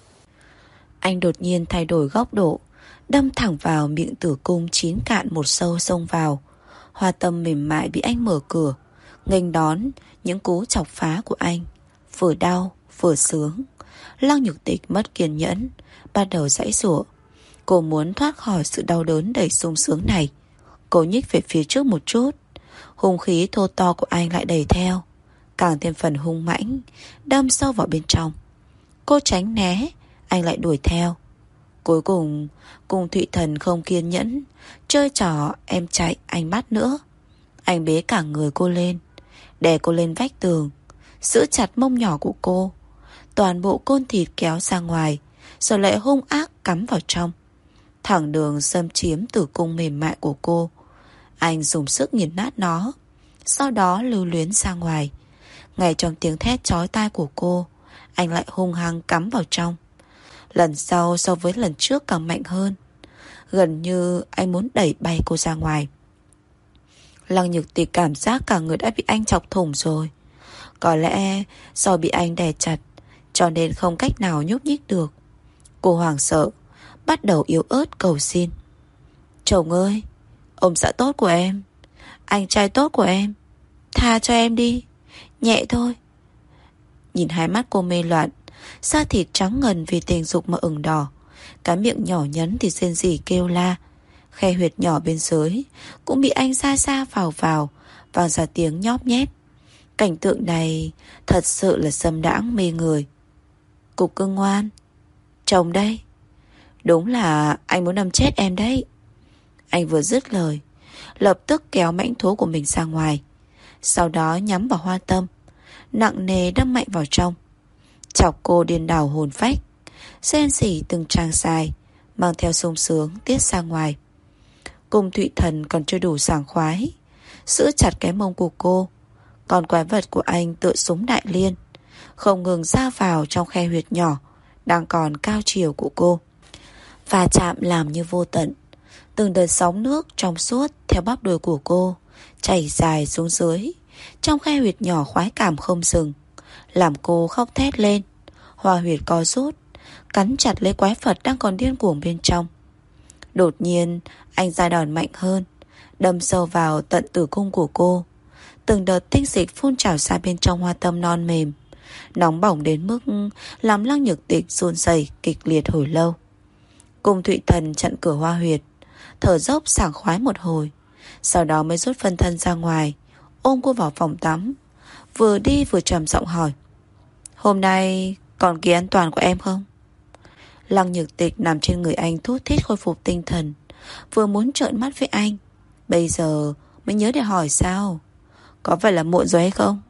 Anh đột nhiên thay đổi góc độ, đâm thẳng vào miệng tử cung chín cạn một sâu xông vào. Hoa tâm mềm mại bị anh mở cửa, nghênh đón những cú chọc phá của anh, vừa đau vừa sướng. Lăng Nhược Tịch mất kiên nhẫn, bắt đầu giãy giụa. Cô muốn thoát khỏi sự đau đớn đầy sung sướng này. Cô nhích về phía trước một chút, hung khí thô to của anh lại đẩy theo, càng thêm phần hung mãnh, đâm sâu vào bên trong. Cô tránh né, anh lại đuổi theo. Cuối cùng Cung Thụy Thần không kiên nhẫn, chơi trò em chạy anh bắt nữa. Anh bế cả người cô lên, đè cô lên vách tường, giữ chặt mông nhỏ của cô. Toàn bộ côn thịt kéo ra ngoài, rồi lại hung ác cắm vào trong, thẳng đường xâm chiếm tử cung mềm mại của cô. Anh dùng sức nghiền nát nó, sau đó lưu luyến ra ngoài. Ngay trong tiếng thét chói tai của cô, anh lại hung hăng cắm vào trong. Lần sau so với lần trước càng mạnh hơn, gần như anh muốn đẩy bay cô ra ngoài. Lăng Nhược Tịch cảm giác cả người đã bị anh chọc thủng rồi. Có lẽ do bị anh đè chặt, cho nên không cách nào nhúc nhích được. Cô hoảng sợ, bắt đầu yếu ớt cầu xin. Chồng ơi, ông xã tốt của em, anh trai tốt của em, tha cho em đi, nhẹ thôi. Nhìn hai mắt cô mê loạn, da thịt trắng ngần vì tình dục mà ửng đỏ, cái miệng nhỏ nhắn thì rên rỉ kêu la. Khe huyệt nhỏ bên dưới cũng bị anh ra ra vào vào, vang ra tiếng nhóp nhép. Cảnh tượng này thật sự là xâm đãng mê người. Cục cưng ngoan, chồng đây. Đúng là anh muốn đâm chết em đấy. Anh vừa dứt lời, lập tức kéo mãnh thú của mình ra ngoài, sau đó nhắm vào hoa tâm, nặng nề đâm mạnh vào trong, chọc cô điên đảo hồn phách. Rên rỉ từng tràng dài mang theo sung sướng tiết ra ngoài. Cung Thụy Thần còn chưa đủ sảng khoái, giữ chặt cái mông của cô, còn quái vật của anh tựa súng đại liên, không ngừng ra vào trong khe huyệt nhỏ đang còn cao chiều của cô. Và chạm làm như vô tận. Từng đợt sóng nước trong suốt theo bắp đùi của cô chảy dài xuống dưới, trong khe huyệt nhỏ khoái cảm không dừng, làm cô khóc thét lên. Hoa huyệt co rút, cắn chặt lấy quái vật đang còn điên cuồng bên trong. Đột nhiên anh ra đòn mạnh hơn, đâm sâu vào tận tử cung của cô. Từng đợt tinh dịch phun trào ra bên trong hoa tâm non mềm, nóng bỏng đến mức làm Lăng Nhược Tịch run rẩy kịch liệt hồi lâu. Cung Thụy Thần chặn cửa hoa huyệt, thở dốc sảng khoái một hồi, sau đó mới rút phân thân ra ngoài, ôm cô vào phòng tắm, vừa đi vừa trầm giọng hỏi: Hôm nay còn kỳ an toàn của em không? Lăng Nhược Tịch nằm trên người anh thút thít khôi phục tinh thần, vừa muốn trợn mắt với anh, bây giờ mới nhớ để hỏi sao. Có phải là muộn rồi hay không?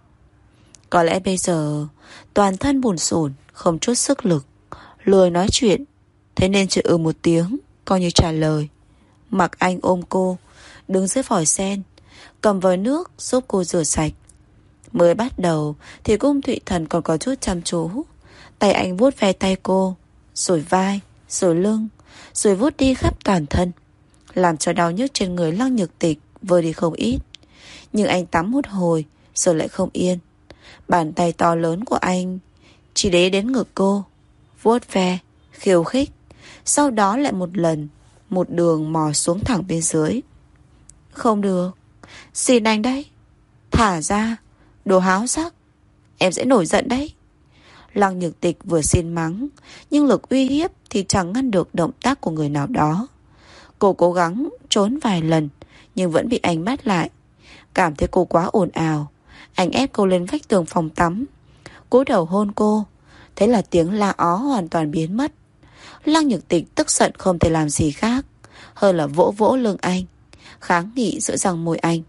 Có lẽ bây giờ toàn thân bùn xủn, không chút sức lực, lười nói chuyện, thế nên chỉ ừ một tiếng coi như trả lời. Mặc anh ôm cô đứng dưới vòi sen, cầm vòi nước giúp cô rửa sạch. Mới bắt đầu thì Cung Thụy Thần còn có chút chăm chú, tay anh vuốt ve tay cô, rồi vai, rồi lưng, rồi vuốt đi khắp toàn thân, làm cho đau nhức trên người Lăng Nhược Tịch vơi đi không ít. Nhưng anh tắm một hồi rồi lại không yên. Bàn tay to lớn của anh chỉ đế đến ngực cô, vuốt ve, khiêu khích, sau đó lại một lần, một đường mò xuống thẳng bên dưới. Không được, xin anh đấy, thả ra, đồ háo sắc, em sẽ nổi giận đấy. Lăng Nhược Tịch vừa xin mắng, nhưng lực uy hiếp thì chẳng ngăn được động tác của người nào đó. Cô cố gắng trốn vài lần, nhưng vẫn bị anh bắt lại. Cảm thấy cô quá ồn ào, anh ép cô lên vách tường phòng tắm, cúi đầu hôn cô. Thế là tiếng la ó hoàn toàn biến mất. Lăng Nhược Tịch tức giận không thể làm gì khác hơn là vỗ vỗ lưng anh, kháng nghị giữa răng môi anh.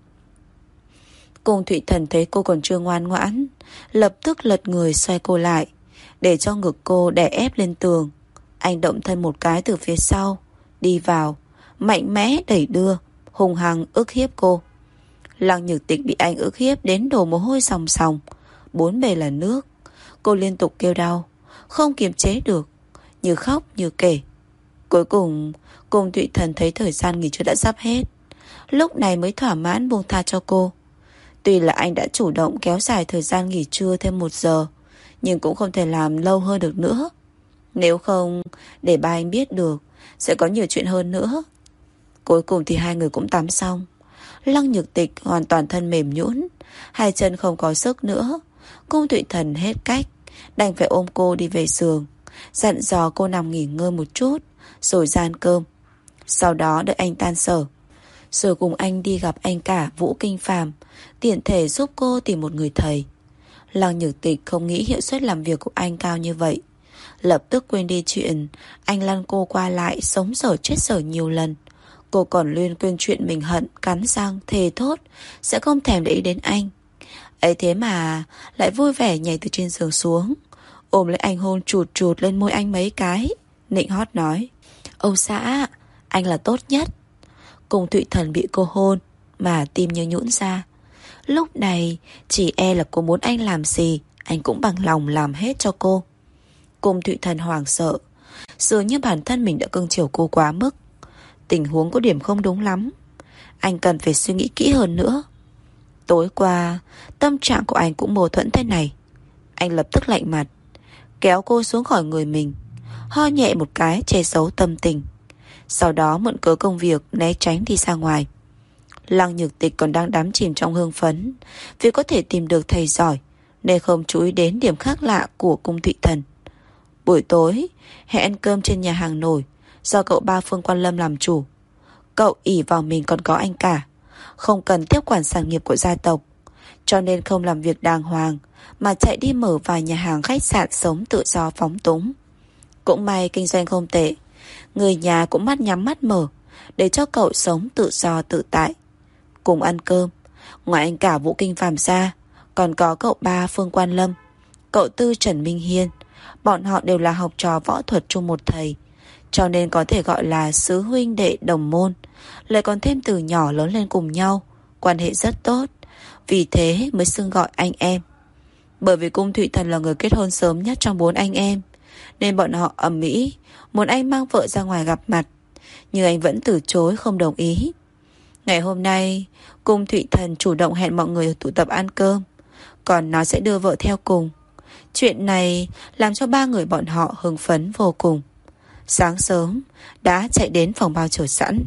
Cung Thụy Thần thấy cô còn chưa ngoan ngoãn, lập tức lật người xoay cô lại, để cho ngực cô đè ép lên tường. Anh động thân một cái từ phía sau, đi vào, mạnh mẽ đẩy đưa, hung hăng ức hiếp cô. Lăng Nhược Tịch bị anh ức hiếp đến đổ mồ hôi sòng sòng, bốn bề là nước. Cô liên tục kêu đau, không kiềm chế được, như khóc như kể. Cuối cùng Cung Thụy Thần thấy thời gian nghỉ trưa đã sắp hết, lúc này mới thỏa mãn buông tha cho cô. Tuy là anh đã chủ động kéo dài thời gian nghỉ trưa thêm một giờ, nhưng cũng không thể làm lâu hơn được nữa. Nếu không, để ba anh biết được, sẽ có nhiều chuyện hơn nữa. Cuối cùng thì hai người cũng tắm xong. Lăng Nhược Tịch hoàn toàn thân mềm nhũn, hai chân không có sức nữa. Cung Thụy Thần hết cách, đành phải ôm cô đi về giường, dặn dò cô nằm nghỉ ngơi một chút, rồi ra ăn cơm. Sau đó đợi anh tan sở, rồi cùng anh đi gặp anh cả Vũ Kinh Phàm, tiện thể giúp cô tìm một người thầy. Lăng Nhược Tịch không nghĩ hiệu suất làm việc của anh cao như vậy, lập tức quên đi chuyện anh lăn cô qua lại sống dở chết dở nhiều lần. Cô còn luyên quên chuyện mình hận, cắn răng thề thốt sẽ không thèm để ý đến anh. Ấy thế mà lại vui vẻ nhảy từ trên giường xuống, ôm lấy anh hôn chụt chụt lên môi anh mấy cái, nịnh hót nói: "Ông xã, anh là tốt nhất." Cung Thụy Thần bị cô hôn mà tim như nhũn ra. Lúc này chỉ e là cô muốn anh làm gì, anh cũng bằng lòng làm hết cho cô. Cung Thụy Thần hoảng sợ, dường như bản thân mình đã cưng chiều cô quá mức. Tình huống có điểm không đúng lắm, anh cần phải suy nghĩ kỹ hơn nữa. Tối qua tâm trạng của anh cũng mâu thuẫn thế này. Anh lập tức lạnh mặt, kéo cô xuống khỏi người mình, ho nhẹ một cái che giấu tâm tình, sau đó mượn cớ công việc né tránh đi ra ngoài. Lăng Nhược Tịch còn đang đắm chìm trong hưng phấn vì có thể tìm được thầy giỏi, nên không chú ý đến điểm khác lạ của Cung Thụy Thần. Buổi tối hẹn ăn cơm trên nhà hàng nổi do cậu ba Phương Quan Lâm làm chủ. Cậu ỷ vào mình còn có anh cả, không cần tiếp quản sản nghiệp của gia tộc, cho nên không làm việc đàng hoàng mà chạy đi mở vài nhà hàng khách sạn sống tự do phóng túng. Cũng may kinh doanh không tệ, người nhà cũng mắt nhắm mắt mở để cho cậu sống tự do tự tại. Cùng ăn cơm, ngoài anh cả Vũ Kinh Phàm ra, còn có cậu ba Phương Quan Lâm, cậu tư Trần Minh Hiên. Bọn họ đều là học trò võ thuật chung một thầy, cho nên có thể gọi là xứ huynh đệ đồng môn, lại còn thêm từ nhỏ lớn lên cùng nhau, quan hệ rất tốt, vì thế mới xưng gọi anh em. Bởi vì Cung Thụy Thần là người kết hôn sớm nhất trong bốn anh em, nên bọn họ ầm ĩ muốn anh mang vợ ra ngoài gặp mặt, nhưng anh vẫn từ chối không đồng ý. Ngày hôm nay Cung Thụy Thần chủ động hẹn mọi người tụ tập ăn cơm, còn nó sẽ đưa vợ theo cùng. Chuyện này làm cho ba người bọn họ hưng phấn vô cùng. Sáng sớm đã chạy đến phòng bao chờ sẵn.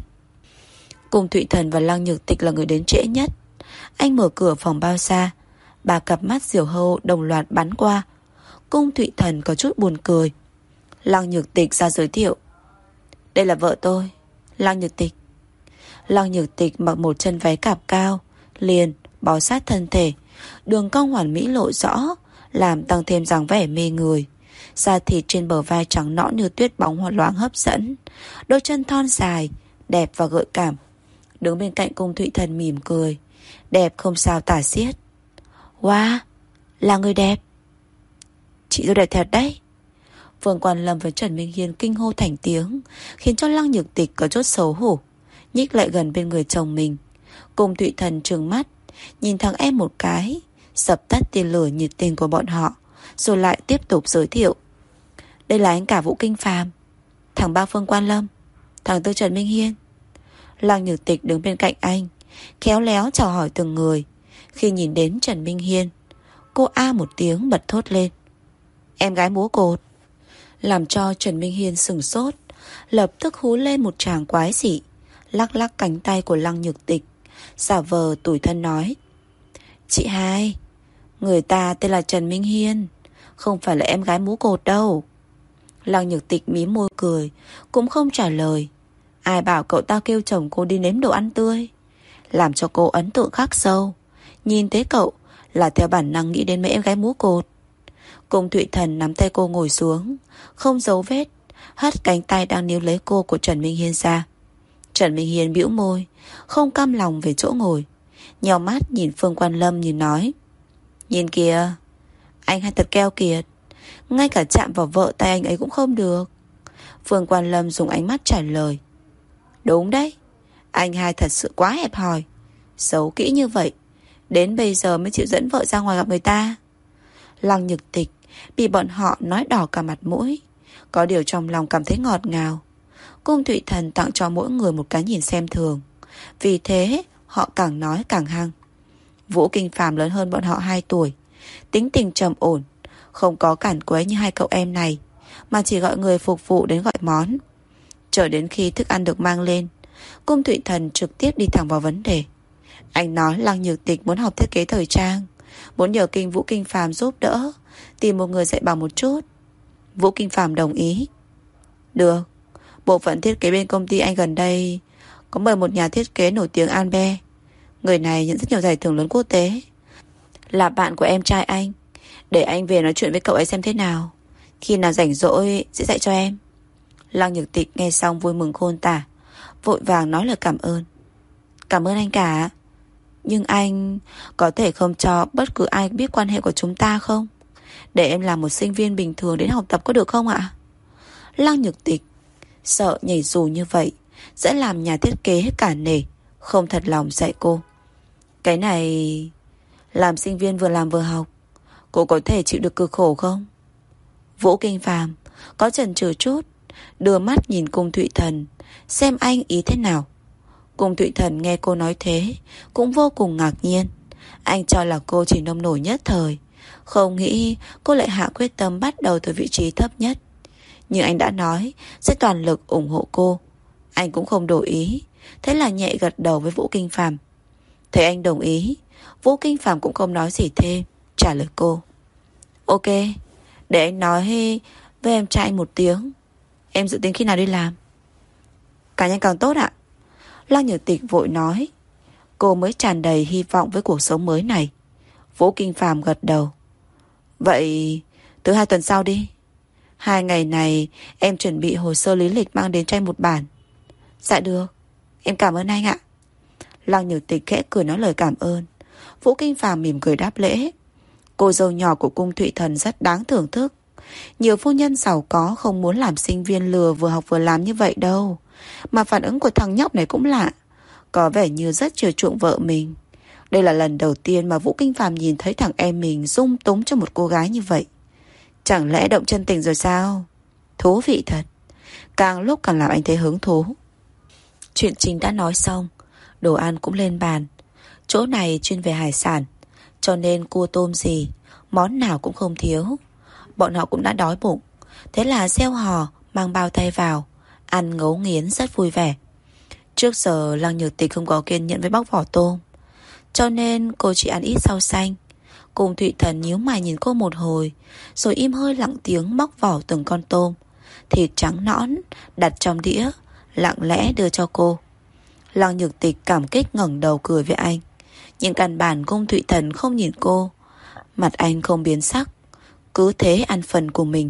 Cung Thụy Thần và Lăng Nhược Tịch là người đến trễ nhất. Anh mở cửa phòng bao ra, ba cặp mắt diều hâu đồng loạt bắn qua. Cung Thụy Thần có chút buồn cười. Lăng Nhược Tịch ra giới thiệu: "Đây là vợ tôi, Lăng Nhược Tịch." Lăng Nhược Tịch mặc một chân váy cạp cao, liền bó sát thân thể, đường cong hoàn mỹ lộ rõ, làm tăng thêm dáng vẻ mê người. Da thịt trên bờ vai trắng nõn như tuyết bóng hoa loáng hấp dẫn, đôi chân thon dài, đẹp và gợi cảm. Đứng bên cạnh Cung Thụy Thần mỉm cười, đẹp không sao tả xiết. "Wow, là người đẹp." "Chị tôi đẹp thật đấy." Phương Quan Lâm với Trần Minh Hiên kinh hô thành tiếng, khiến cho Lăng Nhược Tịch có chút xấu hổ, nhích lại gần bên người chồng mình. Cung Thụy Thần trừng mắt nhìn thằng em một cái, dập tắt tia lửa nhiệt tình của bọn họ, rồi lại tiếp tục giới thiệu: "Đây là anh cả Vũ Kinh Phàm, thằng ba Phương Quan Lâm, thằng tư Trần Minh Hiên." Lăng Nhược Tịch đứng bên cạnh anh, khéo léo chào hỏi từng người. Khi nhìn đến Trần Minh Hiên, cô a một tiếng bật thốt lên: "Em gái múa cột." Làm cho Trần Minh Hiên sửng sốt, lập tức hú lên một tràng quái dị, lắc lắc cánh tay của Lăng Nhược Tịch, giả vờ tủi thân nói: "Chị hai, người ta tên là Trần Minh Hiên, không phải là em gái mú cột đâu. Lăng Nhược Tịch mím môi cười, cũng không trả lời. Ai bảo cậu ta kêu chồng cô đi nếm đồ ăn tươi, làm cho cô ấn tượng khắc sâu. Nhìn thấy cậu là theo bản năng nghĩ đến mấy em gái mú cột. Cung Thụy Thần nắm tay cô ngồi xuống, không giấu vết, hất cánh tay đang níu lấy cô của Trần Minh Hiên ra. Trần Minh Hiên bĩu môi, không cam lòng về chỗ ngồi, nheo mắt nhìn Phương Quan Lâm nhìn nói: Nhìn kìa, anh hay thật keo kiệt, ngay cả chạm vào vợ tay anh ấy cũng không được. Phương Quan Lâm dùng ánh mắt trả lời: Đúng đấy, anh hai thật sự quá hẹp hòi, xấu kỹ như vậy, đến bây giờ mới chịu dẫn vợ ra ngoài gặp người ta. Lăng Nhược Tịch bị bọn họ nói đỏ cả mặt mũi, có điều trong lòng cảm thấy ngọt ngào. Cung Thụy Thần tặng cho mỗi người một cái nhìn xem thường, vì thế họ càng nói càng hăng. Vũ Kinh Phàm lớn hơn bọn họ hai tuổi, tính tình trầm ổn, không có cản quấy như hai cậu em này, mà chỉ gọi người phục vụ đến gọi món. Chờ đến khi thức ăn được mang lên, Cung Thụy Thần trực tiếp đi thẳng vào vấn đề. Anh nói Lăng Nhược Tịch muốn học thiết kế thời trang, muốn nhờ Kinh Vũ Kinh Phàm giúp đỡ, tìm một người dạy bảo một chút. Vũ Kinh Phàm đồng ý. Được, bộ phận thiết kế bên công ty anh gần đây có mời một nhà thiết kế nổi tiếng Albert. Người này nhận rất nhiều giải thưởng lớn quốc tế, là bạn của em trai anh. Để anh về nói chuyện với cậu ấy xem thế nào, khi nào rảnh rỗi sẽ dạy cho em. Lăng Nhược Tịch nghe xong vui mừng khôn tả, vội vàng nói lời cảm ơn. Cảm ơn anh cả, nhưng anh có thể không cho bất cứ ai biết quan hệ của chúng ta không? Để em làm một sinh viên bình thường đến học tập có được không ạ? Lăng Nhược Tịch sợ nhảy dù như vậy sẽ làm nhà thiết kế cả nể, không thật lòng dạy cô. Cái này, làm sinh viên vừa làm vừa học, cô có thể chịu được cực khổ không? Vũ Kinh Phàm có chần chừ chút, đưa mắt nhìn Cung Thụy Thần, xem anh ý thế nào. Cung Thụy Thần nghe cô nói thế cũng vô cùng ngạc nhiên. Anh cho là cô chỉ nông nổi nhất thời, không nghĩ cô lại hạ quyết tâm bắt đầu từ vị trí thấp nhất. Nhưng anh đã nói sẽ toàn lực ủng hộ cô, anh cũng không đổi ý, thế là nhẹ gật đầu với Vũ Kinh Phàm. Thấy anh đồng ý, Vũ Kinh Phàm cũng không nói gì thêm, trả lời cô: Ok, để anh nói với em trai anh một tiếng. Em dự tính khi nào đi làm? Càng nhanh càng tốt ạ. Lăng Nhược Tịch vội nói. Cô mới tràn đầy hy vọng với cuộc sống mới này. Vũ Kinh Phàm gật đầu. Vậy thứ hai tuần sau đi. Hai ngày này em chuẩn bị hồ sơ lý lịch mang đến cho anh một bản. Dạ được, em cảm ơn anh ạ. Lăng Nhược Tịch khẽ cười nói lời cảm ơn. Vũ Kinh Phàm mỉm cười đáp lễ. Cô dâu nhỏ của Cung Thụy Thần rất đáng thưởng thức. Nhiều phu nhân giàu có không muốn làm sinh viên lừa vừa học vừa làm như vậy đâu. Mà phản ứng của thằng nhóc này cũng lạ, có vẻ như rất chiều chuộng vợ mình. Đây là lần đầu tiên mà Vũ Kinh Phàm nhìn thấy thằng em mình dung túng cho một cô gái như vậy. Chẳng lẽ động chân tình rồi sao? Thú vị thật. Càng lúc càng làm anh thấy hứng thú. Chuyện chính đã nói xong, đồ ăn cũng lên bàn. Chỗ này chuyên về hải sản, cho nên cua tôm gì món nào cũng không thiếu. Bọn họ cũng đã đói bụng, thế là gieo hò mang bao tay vào, ăn ngấu nghiến rất vui vẻ. Trước giờ Lăng Nhược Tịch không có kiên nhẫn với bóc vỏ tôm, cho nên cô chỉ ăn ít rau xanh. Cung Thụy Thần nhíu mày nhìn cô một hồi, rồi im hơi lặng tiếng móc vỏ từng con tôm, thịt trắng nõn đặt trong đĩa, lặng lẽ đưa cho cô. Lăng Nhược Tịch cảm kích ngẩng đầu cười với anh, nhưng căn bản Cung Thụy Thần không nhìn cô. Mặt anh không biến sắc, cứ thế ăn phần của mình.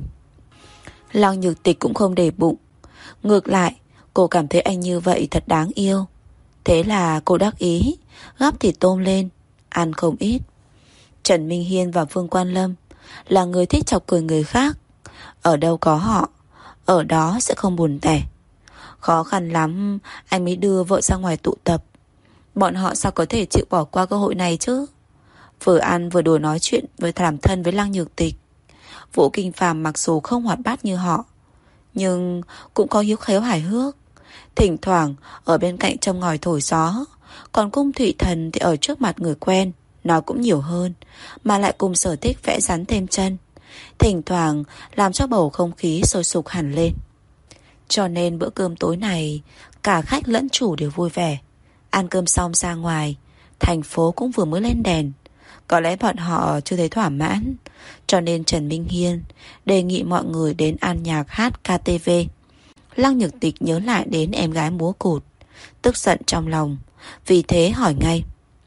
Lăng Nhược Tịch cũng không để bụng, ngược lại cô cảm thấy anh như vậy thật đáng yêu. Thế là cô đắc ý gắp thịt tôm lên, ăn không ít. Trần Minh Hiên và Phương Quan Lâm là người thích chọc cười người khác. Ở đâu có họ, ở đó sẽ không buồn tẻ. Khó khăn lắm anh mới đưa vợ ra ngoài tụ tập. Bọn họ sao có thể chịu bỏ qua cơ hội này chứ? Vừa ăn vừa đùa nói chuyện với làm thân với Lăng Nhược Tịch. Vũ Kinh Phàm mặc dù không hoạt bát như họ, nhưng cũng có hiếu khéo hài hước, thỉnh thoảng ở bên cạnh châm ngòi thổi gió. Còn Cung Thụy Thần thì ở trước mặt người quen nói cũng nhiều hơn, mà lại cùng sở thích vẽ rắn thêm chân, thỉnh thoảng làm cho bầu không khí sôi sục hẳn lên. Cho nên bữa cơm tối này cả khách lẫn chủ đều vui vẻ. Ăn cơm xong ra ngoài, thành phố cũng vừa mới lên đèn. Có lẽ bọn họ chưa thấy thỏa mãn, Cho nên Trần Minh Hiên đề nghị mọi người đến an nhạc hát ca tê vê. Lăng Nhược Tịch nhớ lại đến em gái múa cột, tức giận trong lòng, vì thế hỏi ngay: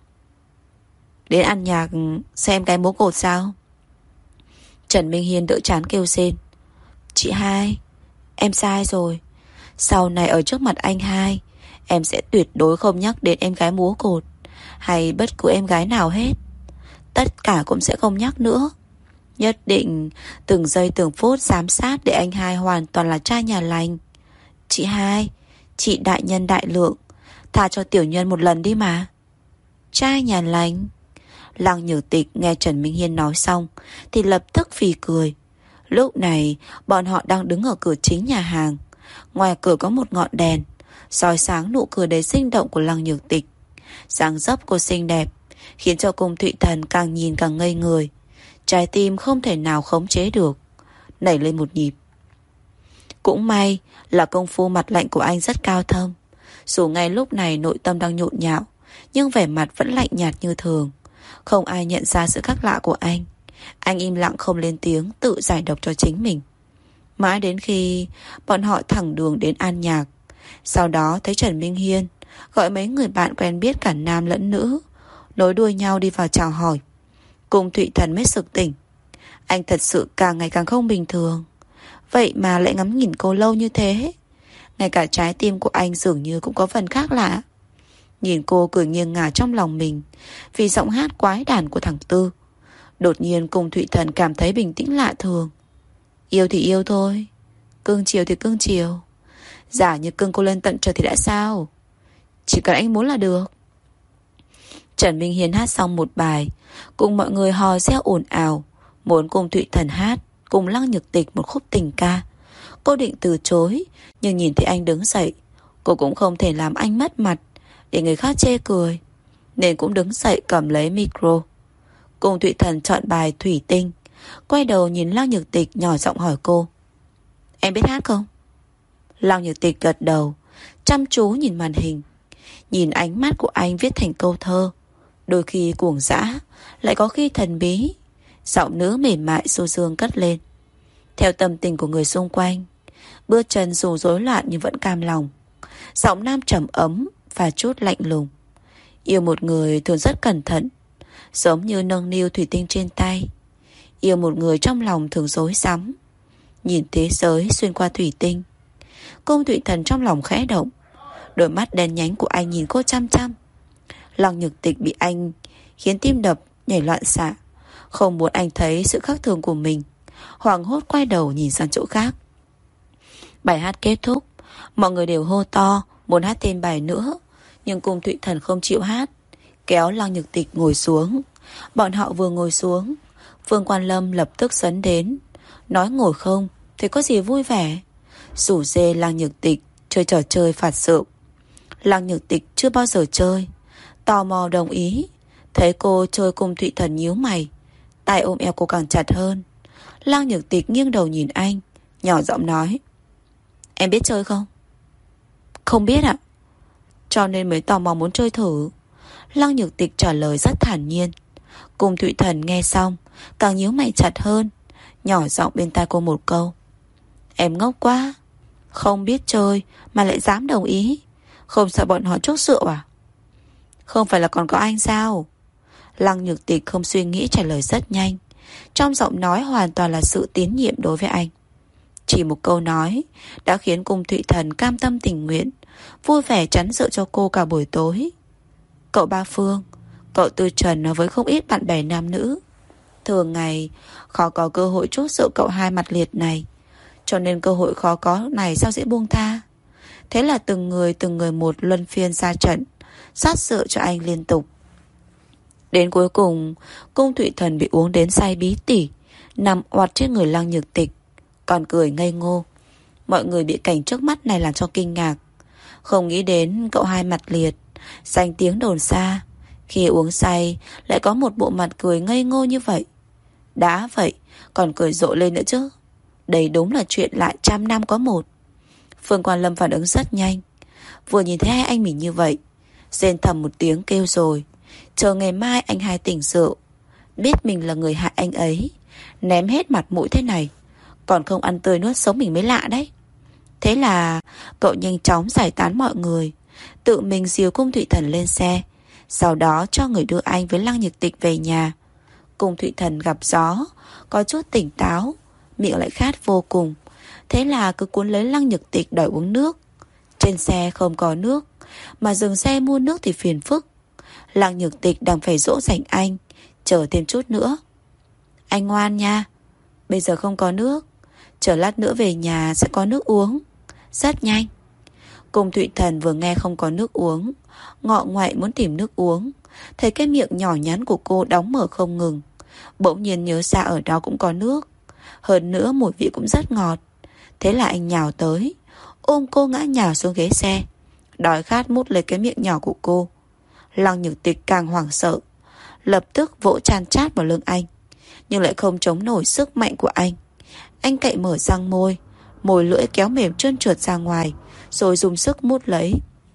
đến ăn nhạc xem cái múa cột sao? Trần Minh Hiên đỡ chán kêu rên: chị hai, em sai rồi. Sau này ở trước mặt anh hai, em sẽ tuyệt đối không nhắc đến em gái múa cột hay bất cứ em gái nào hết. Tất cả cũng sẽ không nhắc nữa. Nhất định từng giây từng phút giám sát để anh hai hoàn toàn là trai nhà lành. Chị hai, chị đại nhân đại lượng, tha cho tiểu nhân một lần đi mà. Trai nhà lành? Lăng Nhược Tịch nghe Trần Minh Hiên nói xong thì lập tức phì cười. Lúc này bọn họ đang đứng ở cửa chính nhà hàng. Ngoài cửa có một ngọn đèn soi sáng nụ cười đầy sinh động của Lăng Nhược Tịch. Dáng dấp cô xinh đẹp khiến cho Cung Thụy Thần càng nhìn càng ngây người. Trái tim không thể nào khống chế được, nảy lên một nhịp. Cũng may là công phu mặt lạnh của anh rất cao thâm. Dù ngay lúc này nội tâm đang nhộn nhạo, nhưng vẻ mặt vẫn lạnh nhạt như thường. Không ai nhận ra sự khác lạ của anh. Anh im lặng không lên tiếng, tự giải độc cho chính mình. Mãi đến khi bọn họ thẳng đường đến an nhạc, sau đó thấy Trần Minh Hiên gọi mấy người bạn quen biết cả nam lẫn nữ, nối đuôi nhau đi vào chào hỏi. Cung Thụy Thần mới sực tỉnh. Anh thật sự càng ngày càng không bình thường. Vậy mà lại ngắm nhìn cô lâu như thế. Ngay cả trái tim của anh dường như cũng có phần khác lạ. Nhìn cô cười nghiêng ngả trong lòng mình vì giọng hát quái đản của thằng Tư. Đột nhiên Cung Thụy Thần cảm thấy bình tĩnh lạ thường. Yêu thì yêu thôi, cưng chiều thì cưng chiều. Giả như cưng cô lên tận trời thì đã sao? Chỉ cần anh muốn là được. Trần Minh Hiên hát xong một bài, cùng mọi người hò reo ồn ào, muốn Cung Thụy Thần hát cùng Lăng Nhược Tịch một khúc tình ca. Cô định từ chối, nhưng nhìn thấy anh đứng dậy, cô cũng không thể làm anh mất mặt để người khác chê cười, nên cũng đứng dậy cầm lấy micro. Cung Thụy Thần chọn bài Thủy Tinh, quay đầu nhìn Lăng Nhược Tịch nhỏ giọng hỏi cô: em biết hát không? Lăng Nhược Tịch gật đầu, chăm chú nhìn màn hình. Nhìn ánh mắt của anh viết thành câu thơ, đôi khi cuồng dã, lại có khi thần bí. Giọng nữ mềm mại du dương cất lên theo tâm tình của người xung quanh. Bước chân dù rối loạn nhưng vẫn cam lòng. Giọng nam trầm ấm và chút lạnh lùng. Yêu một người thường rất cẩn thận, giống như nâng niu thủy tinh trên tay. Yêu một người trong lòng thường rối rắm, nhìn thế giới xuyên qua thủy tinh. Cung Thụy Thần trong lòng khẽ động. Đôi mắt đen nhánh của anh nhìn cô chăm chăm. Lăng Nhược Tịch bị anh khiến tim đập nhảy loạn xạ, không muốn anh thấy sự khác thường của mình, hoảng hốt quay đầu nhìn sang chỗ khác. Bài hát kết thúc, mọi người đều hô to muốn hát thêm bài nữa, nhưng Cung Thụy Thần không chịu hát, kéo Lăng Nhược Tịch ngồi xuống. Bọn họ vừa ngồi xuống, Vương Quan Lâm lập tức sấn đến, nói ngồi không thì có gì vui vẻ, rủ dê Lăng Nhược Tịch chơi trò chơi phạt rượu. Lăng Nhược Tịch chưa bao giờ chơi, tò mò đồng ý. Thấy cô chơi Cung Thụy Thần nhíu mày, tay ôm eo cô càng chặt hơn. Lăng Nhược Tịch nghiêng đầu nhìn anh, nhỏ giọng nói: em biết chơi không? Không biết ạ. Cho nên mới tò mò muốn chơi thử. Lăng Nhược Tịch trả lời rất thản nhiên. Cung Thụy Thần nghe xong càng nhíu mày chặt hơn, nhỏ giọng bên tai cô một câu: em ngốc quá, không biết chơi mà lại dám đồng ý. Không sợ bọn họ chốt rượu à? Không phải là còn có anh sao? Lăng Nhược Tịch không suy nghĩ trả lời rất nhanh. Trong giọng nói hoàn toàn là sự tín nhiệm đối với anh. Chỉ một câu nói đã khiến Cung Thụy Thần cam tâm tình nguyện, vui vẻ chắn rượu cho cô cả buổi tối. Cậu Ba Phương, cậu Tư Trần nói với không ít bạn bè nam nữ, thường ngày khó có cơ hội chốt rượu cậu hai mặt liệt này, cho nên cơ hội khó có này sao dễ buông tha. Thế là từng người từng người một luân phiên ra trận, sát rượu cho anh liên tục. Đến cuối cùng, Cung Thụy Thần bị uống đến say bí tỉ, nằm oặt trên người Lăng Nhược Tịch, còn cười ngây ngô. Mọi người bị cảnh trước mắt này làm cho kinh ngạc. Không nghĩ đến cậu hai mặt liệt, danh tiếng đồn xa, khi uống say lại có một bộ mặt cười ngây ngô như vậy. Đã vậy còn cười rộ lên nữa chứ. Đây đúng là chuyện lại trăm năm có một. Phương Quan Lâm phản ứng rất nhanh. Vừa nhìn thấy hai anh mình như vậy, rên thầm một tiếng kêu rồi, chờ ngày mai anh hai tỉnh rượu, biết mình là người hại anh ấy, Ném hết mặt mũi thế này, còn không ăn tươi nuốt sống mình mới lạ đấy. Thế là cậu nhanh chóng giải tán mọi người, tự mình dìu Cung Thụy Thần lên xe, sau đó cho người đưa anh với Lăng Nhược Tịch về nhà. Cung Thụy Thần gặp gió, có chút tỉnh táo, miệng lại khát vô cùng. Thế là cứ cuốn lấy Lăng Nhược Tịch đòi uống nước. Trên xe không có nước, mà dừng xe mua nước thì phiền phức. Lăng Nhược Tịch đang phải dỗ dành anh, chờ thêm chút nữa. Anh ngoan nha, bây giờ không có nước, chờ lát nữa về nhà sẽ có nước uống, rất nhanh. Cung Thụy Thần vừa nghe không có nước uống, ngọ ngoại muốn tìm nước uống, thấy cái miệng nhỏ nhắn của cô đóng mở không ngừng. Bỗng nhiên nhớ ra ở đó cũng có nước, hơn nữa mùi vị cũng rất ngọt. Thế là anh nhào tới, ôm cô ngã nhào xuống ghế xe, đói khát mút lấy cái miệng nhỏ của cô. Lăng Nhược Tịch càng hoảng sợ, lập tức vỗ chan chát vào lưng anh, nhưng lại không chống nổi sức mạnh của anh. Anh cậy mở răng môi, môi lưỡi kéo mềm trơn trượt ra ngoài, rồi dùng sức mút lấy.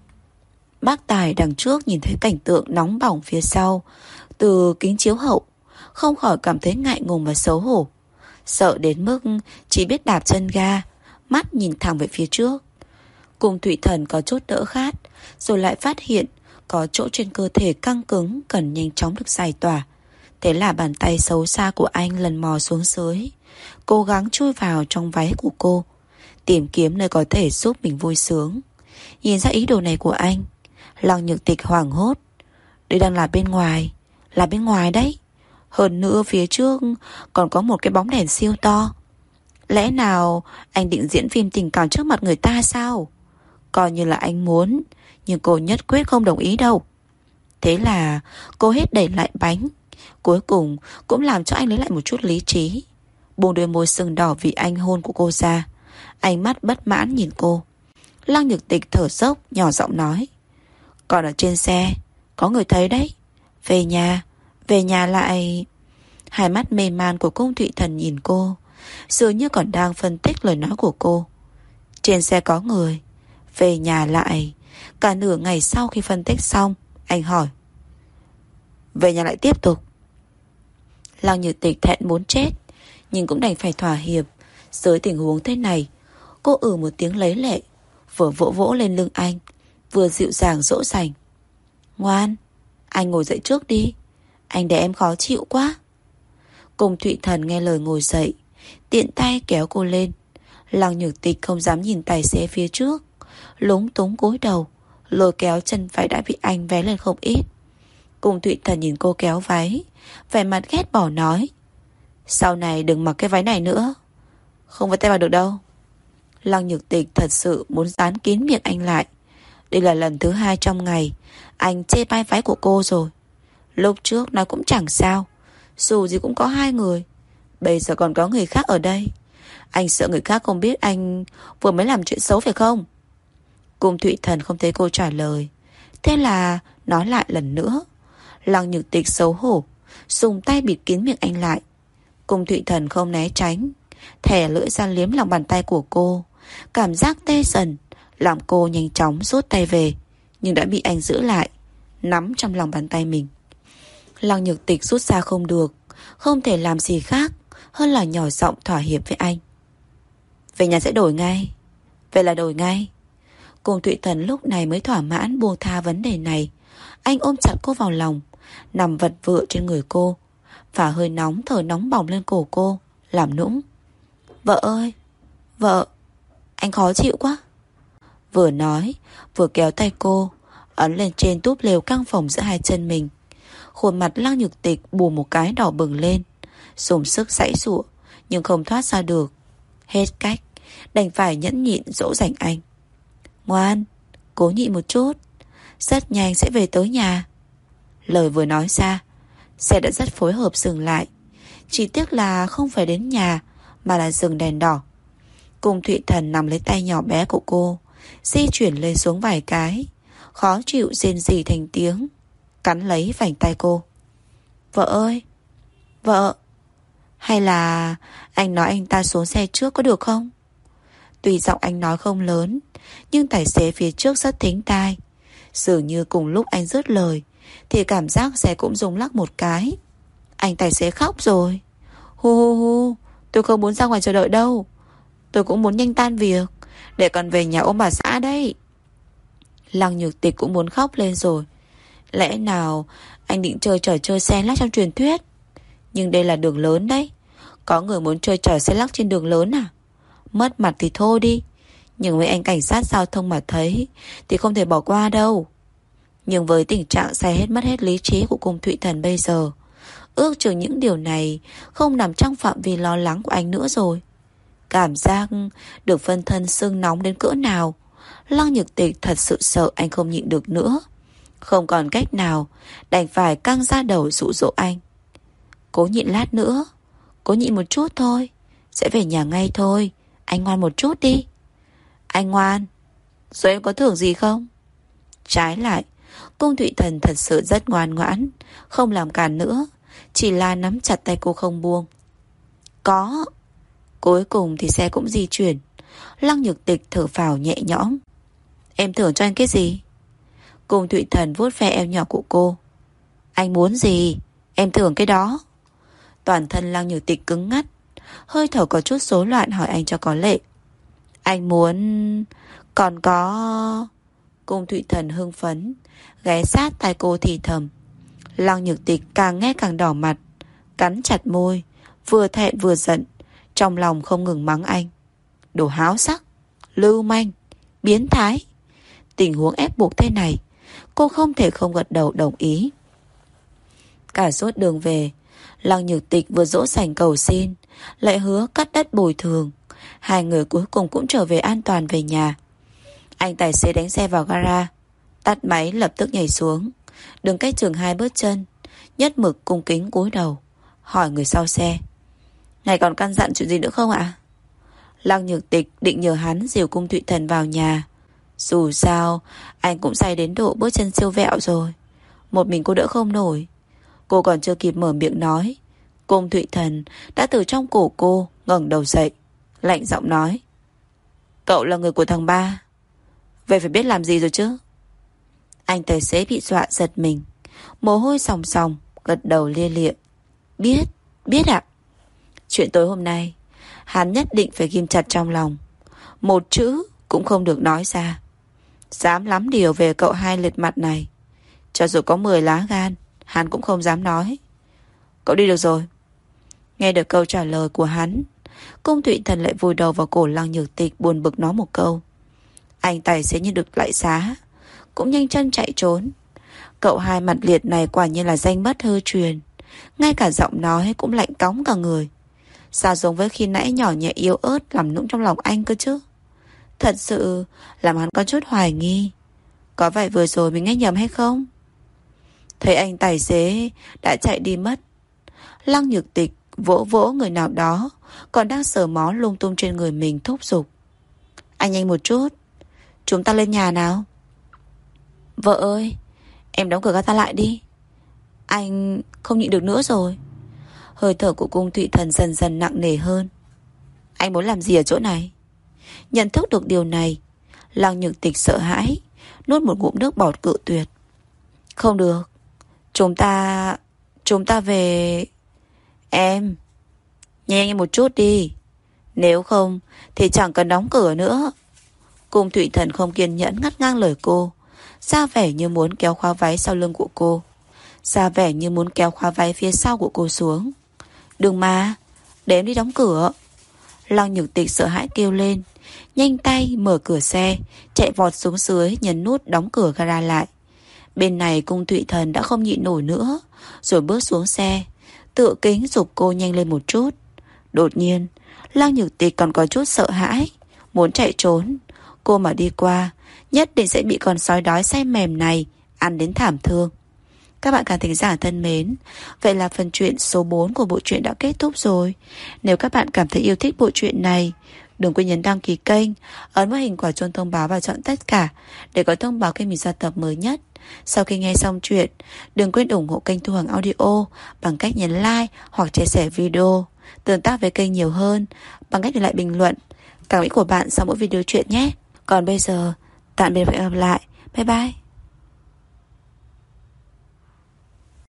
Bác Tài đằng trước nhìn thấy cảnh tượng nóng bỏng phía sau từ kính chiếu hậu, không khỏi cảm thấy ngại ngùng và xấu hổ, sợ đến mức chỉ biết đạp chân ga, mắt nhìn thẳng về phía trước. Cung Thụy Thần có chút đỡ khát, rồi lại phát hiện có chỗ trên cơ thể căng cứng cần nhanh chóng được giải tỏa. Thế là bàn tay xấu xa của anh lần mò xuống dưới, cố gắng chui vào trong váy của cô, tìm kiếm nơi có thể giúp mình vui sướng. Nhìn ra ý đồ này của anh, Lăng Nhược Tịch hoảng hốt. Đây đang là bên ngoài, là bên ngoài đấy. Hơn nữa phía trước còn có một cái bóng đèn siêu to. Lẽ nào anh định diễn phim tình cảm trước mặt người ta sao? Coi như là anh muốn, nhưng cô nhất quyết không đồng ý đâu. Thế là cô hết đẩy lại bánh, cuối cùng cũng làm cho anh lấy lại một chút lý trí, buông đôi môi sưng đỏ vì anh hôn của cô ra, ánh mắt bất mãn nhìn cô. Lăng Nhược Tịch thở dốc nhỏ giọng nói: còn ở trên xe có người thấy đấy. Về nhà, về nhà lại. Hai mắt mê man của Cung Thụy Thần nhìn cô, dường như còn đang phân tích lời nói của cô. Trên xe có người, về nhà lại. Cả nửa ngày sau khi phân tích xong, anh hỏi: về nhà lại tiếp tục. Lăng Nhược Tịch thẹn muốn chết, nhưng cũng đành phải thỏa hiệp. Dưới tình huống thế này, cô ử một tiếng lấy lệ, vừa vỗ vỗ lên lưng anh, vừa dịu dàng dỗ dành: ngoan, anh ngồi dậy trước đi, anh để em khó chịu quá. Cung Thụy Thần nghe lời ngồi dậy, tiện tay kéo cô lên. Lăng Nhược Tịch không dám nhìn tài xế phía trước, lúng túng cúi đầu, lôi kéo chân váy đã bị anh vé lên không ít. Cung Thụy Thần nhìn cô kéo váy, vẻ mặt ghét bỏ nói: sau này đừng mặc cái váy này nữa, không phải tay vào được đâu. Lăng Nhược Tịch thật sự muốn dán kín miệng anh lại. Đây là lần thứ hai trong ngày anh chê bai váy của cô rồi. Lúc trước nói cũng chẳng sao, dù gì cũng có hai người, bây giờ còn có người khác ở đây. Anh sợ người khác không biết anh vừa mới làm chuyện xấu phải không? Cung Thụy Thần không thấy cô trả lời, thế là nói lại lần nữa. Lăng Nhược Tịch xấu hổ, dùng tay bịt kín miệng anh lại. Cung Thụy Thần không né tránh, thè lưỡi ra liếm lòng bàn tay của cô. Cảm giác tê dần làm cô nhanh chóng rút tay về, nhưng đã bị anh giữ lại, nắm trong lòng bàn tay mình. Lăng Nhược Tịch rút ra không được, không thể làm gì khác hơn là nhỏ giọng thỏa hiệp với anh: về nhà sẽ đổi ngay. Vậy là đổi ngay. Cung Thụy Thần lúc này mới thỏa mãn buông tha vấn đề này. Anh ôm chặt cô vào lòng, nằm vật vựa trên người cô, phả hơi nóng thở nóng bỏng lên cổ cô, làm nũng: vợ ơi, vợ, anh khó chịu quá. Vừa nói vừa kéo tay cô ấn lên trên túp lều căng phòng giữa hai chân mình. Khuôn mặt Lăng Nhược Tịch bù một cái đỏ bừng lên, dùng sức giãy giụa nhưng không thoát ra được. Hết cách, đành phải nhẫn nhịn dỗ dành anh: ngoan, cố nhịn một chút, rất nhanh sẽ về tới nhà. Lời vừa nói ra, xe đã rất phối hợp dừng lại. Chỉ tiếc là không phải đến nhà, mà là dừng đèn đỏ. Cung Thụy Thần nằm lấy tay nhỏ bé của cô, di chuyển lên xuống vài cái, khó chịu rên rỉ thành tiếng, cắn lấy vành tay cô: vợ ơi, vợ, hay là anh nói anh ta xuống xe trước có được không? Tuy giọng anh nói không lớn, nhưng tài xế phía trước rất thính tai. Dường như cùng lúc anh dứt lời thì cảm giác xe cũng rung lắc một cái. Anh tài xế khóc rồi. Hu hu hu, tôi không muốn ra ngoài chờ đợi đâu. Tôi cũng muốn nhanh tan việc, để còn về nhà ôm bà xã đấy. Lăng Nhược Tịch cũng muốn khóc lên rồi. Lẽ nào anh định chơi trò chơi xe lắc trong truyền thuyết? Nhưng đây là đường lớn đấy. Có người muốn chơi trò xe lắc trên đường lớn à? Mất mặt thì thôi đi, nhưng với anh cảnh sát giao thông mà thấy thì không thể bỏ qua đâu. Nhưng với tình trạng say hết mất hết lý trí của Cung Thụy Thần bây giờ, ước chừng những điều này không nằm trong phạm vi lo lắng của anh nữa rồi. Cảm giác được phân thân sưng nóng đến cỡ nào. Lăng Nhược Tịch thật sự sợ anh không nhịn được nữa. Không còn cách nào, đành phải căng ra đầu dụ dỗ anh. Cố nhịn lát nữa, cố nhịn một chút thôi, sẽ về nhà ngay thôi. Anh ngoan một chút đi. Anh ngoan. Rồi em có thưởng gì không? Trái lại, Cung Thụy Thần thật sự rất ngoan ngoãn, không làm cản nữa, chỉ là nắm chặt tay cô không buông. Có. Cuối cùng thì xe cũng di chuyển. Lăng Nhược Tịch thở phào nhẹ nhõm. Em thưởng cho anh cái gì? Cung Thụy Thần vuốt ve eo nhỏ của cô. Anh muốn gì, em thưởng cái đó. Toàn thân Lăng Nhược Tịch cứng ngắt, hơi thở có chút rối loạn hỏi anh cho có lệ. Anh muốn... Còn có... Cung Thụy Thần hưng phấn, ghé sát tai cô thì thầm. Lăng Nhược Tịch càng nghe càng đỏ mặt, cắn chặt môi, vừa thẹn vừa giận, trong lòng không ngừng mắng anh. Đồ háo sắc, lưu manh, biến thái. Tình huống ép buộc thế này, cô không thể không gật đầu đồng ý. Cả suốt đường về, Lăng Nhược Tịch vừa dỗ dành cầu xin, lại hứa cắt đất bồi thường. Hai người cuối cùng cũng trở về an toàn về nhà. Anh tài xế đánh xe vào gara, tắt máy lập tức nhảy xuống, đứng cách chừng hai bước chân, nhất mực cung kính cúi đầu, hỏi người sau xe. Ngài còn căn dặn chuyện gì nữa không ạ? Lăng Nhược Tịch định nhờ hắn dìu Cung Thụy Thần vào nhà. Dù sao anh cũng say đến độ bước chân siêu vẹo rồi, một mình cô đỡ không nổi. Cô còn chưa kịp mở miệng nói, Cung Thụy Thần đã từ trong cổ cô ngẩng đầu dậy, lạnh giọng nói. Cậu là người của thằng ba, vậy phải biết làm gì rồi chứ? Anh tài xế bị dọa giật mình, mồ hôi sòng sòng, gật đầu lia lịa. Biết, biết ạ. Chuyện tối hôm nay hắn nhất định phải ghim chặt trong lòng, một chữ cũng không được nói ra. Dám lắm điều về cậu hai liệt mặt này, cho dù có mười lá gan, hắn cũng không dám nói. Cậu đi được rồi. Nghe được câu trả lời của hắn, Cung Thụy Thần lại vùi đầu vào cổ Lăng Nhược Tịch, buồn bực nói một câu. Anh tài xế như được lại xá, cũng nhanh chân chạy trốn. Cậu hai mặt liệt này quả nhiên là danh bất hư truyền, ngay cả giọng nói cũng lạnh cóng cả người. Sao giống với khi nãy nhỏ nhẹ yếu ớt làm nũng trong lòng anh cơ chứ? Thật sự làm hắn có chút hoài nghi, có phải vừa rồi mình nghe nhầm hay không? Thấy anh tài xế đã chạy đi mất, Lăng Nhược Tịch vỗ vỗ người nào đó còn đang sờ mó lung tung trên người mình, thúc giục. Anh nhanh một chút, chúng ta lên nhà nào. Vợ ơi, em đóng cửa gata lại đi, anh không nhịn được nữa rồi. Hơi thở của Cung Thụy Thần dần dần nặng nề hơn. Anh muốn làm gì ở chỗ này? Nhận thức được điều này, Lăng Nhược Tịch sợ hãi, nuốt một ngụm nước bọt cự tuyệt. Không được, Chúng ta... Chúng ta về... Em nhanh một chút đi, nếu không thì chẳng cần đóng cửa nữa. Cung Thụy Thần không kiên nhẫn ngắt ngang lời cô, ra vẻ như muốn kéo khóa váy sau lưng của cô, ra vẻ như muốn kéo khóa váy phía sau của cô xuống. Đừng mà, để em đi đóng cửa. Lăng Nhược Tịch sợ hãi kêu lên, nhanh tay mở cửa xe, chạy vọt xuống dưới, nhấn nút đóng cửa gara lại. Bên này Cung Thụy Thần đã không nhịn nổi nữa, rồi bước xuống xe, tựa kính giục cô nhanh lên một chút. Đột nhiên Lăng Nhược Tịch còn có chút sợ hãi, muốn chạy trốn. Cô mà đi qua, nhất định sẽ bị con sói đói say mềm này ăn đến thảm thương. Các bạn khán thính giả thân mến, vậy là phần truyện số bốn của bộ truyện đã kết thúc rồi. Nếu các bạn cảm thấy yêu thích bộ truyện này, đừng quên nhấn đăng ký kênh, ấn vào hình quả chuông thông báo và chọn tất cả để có thông báo khi mình ra tập mới nhất. Sau khi nghe xong chuyện, đừng quên ủng hộ kênh Thu Hằng Audio bằng cách nhấn like hoặc chia sẻ video, tương tác với kênh nhiều hơn bằng cách để lại bình luận cảm nghĩ của bạn sau mỗi video truyện nhé. Còn bây giờ, tạm biệt và hẹn gặp lại. Bye bye.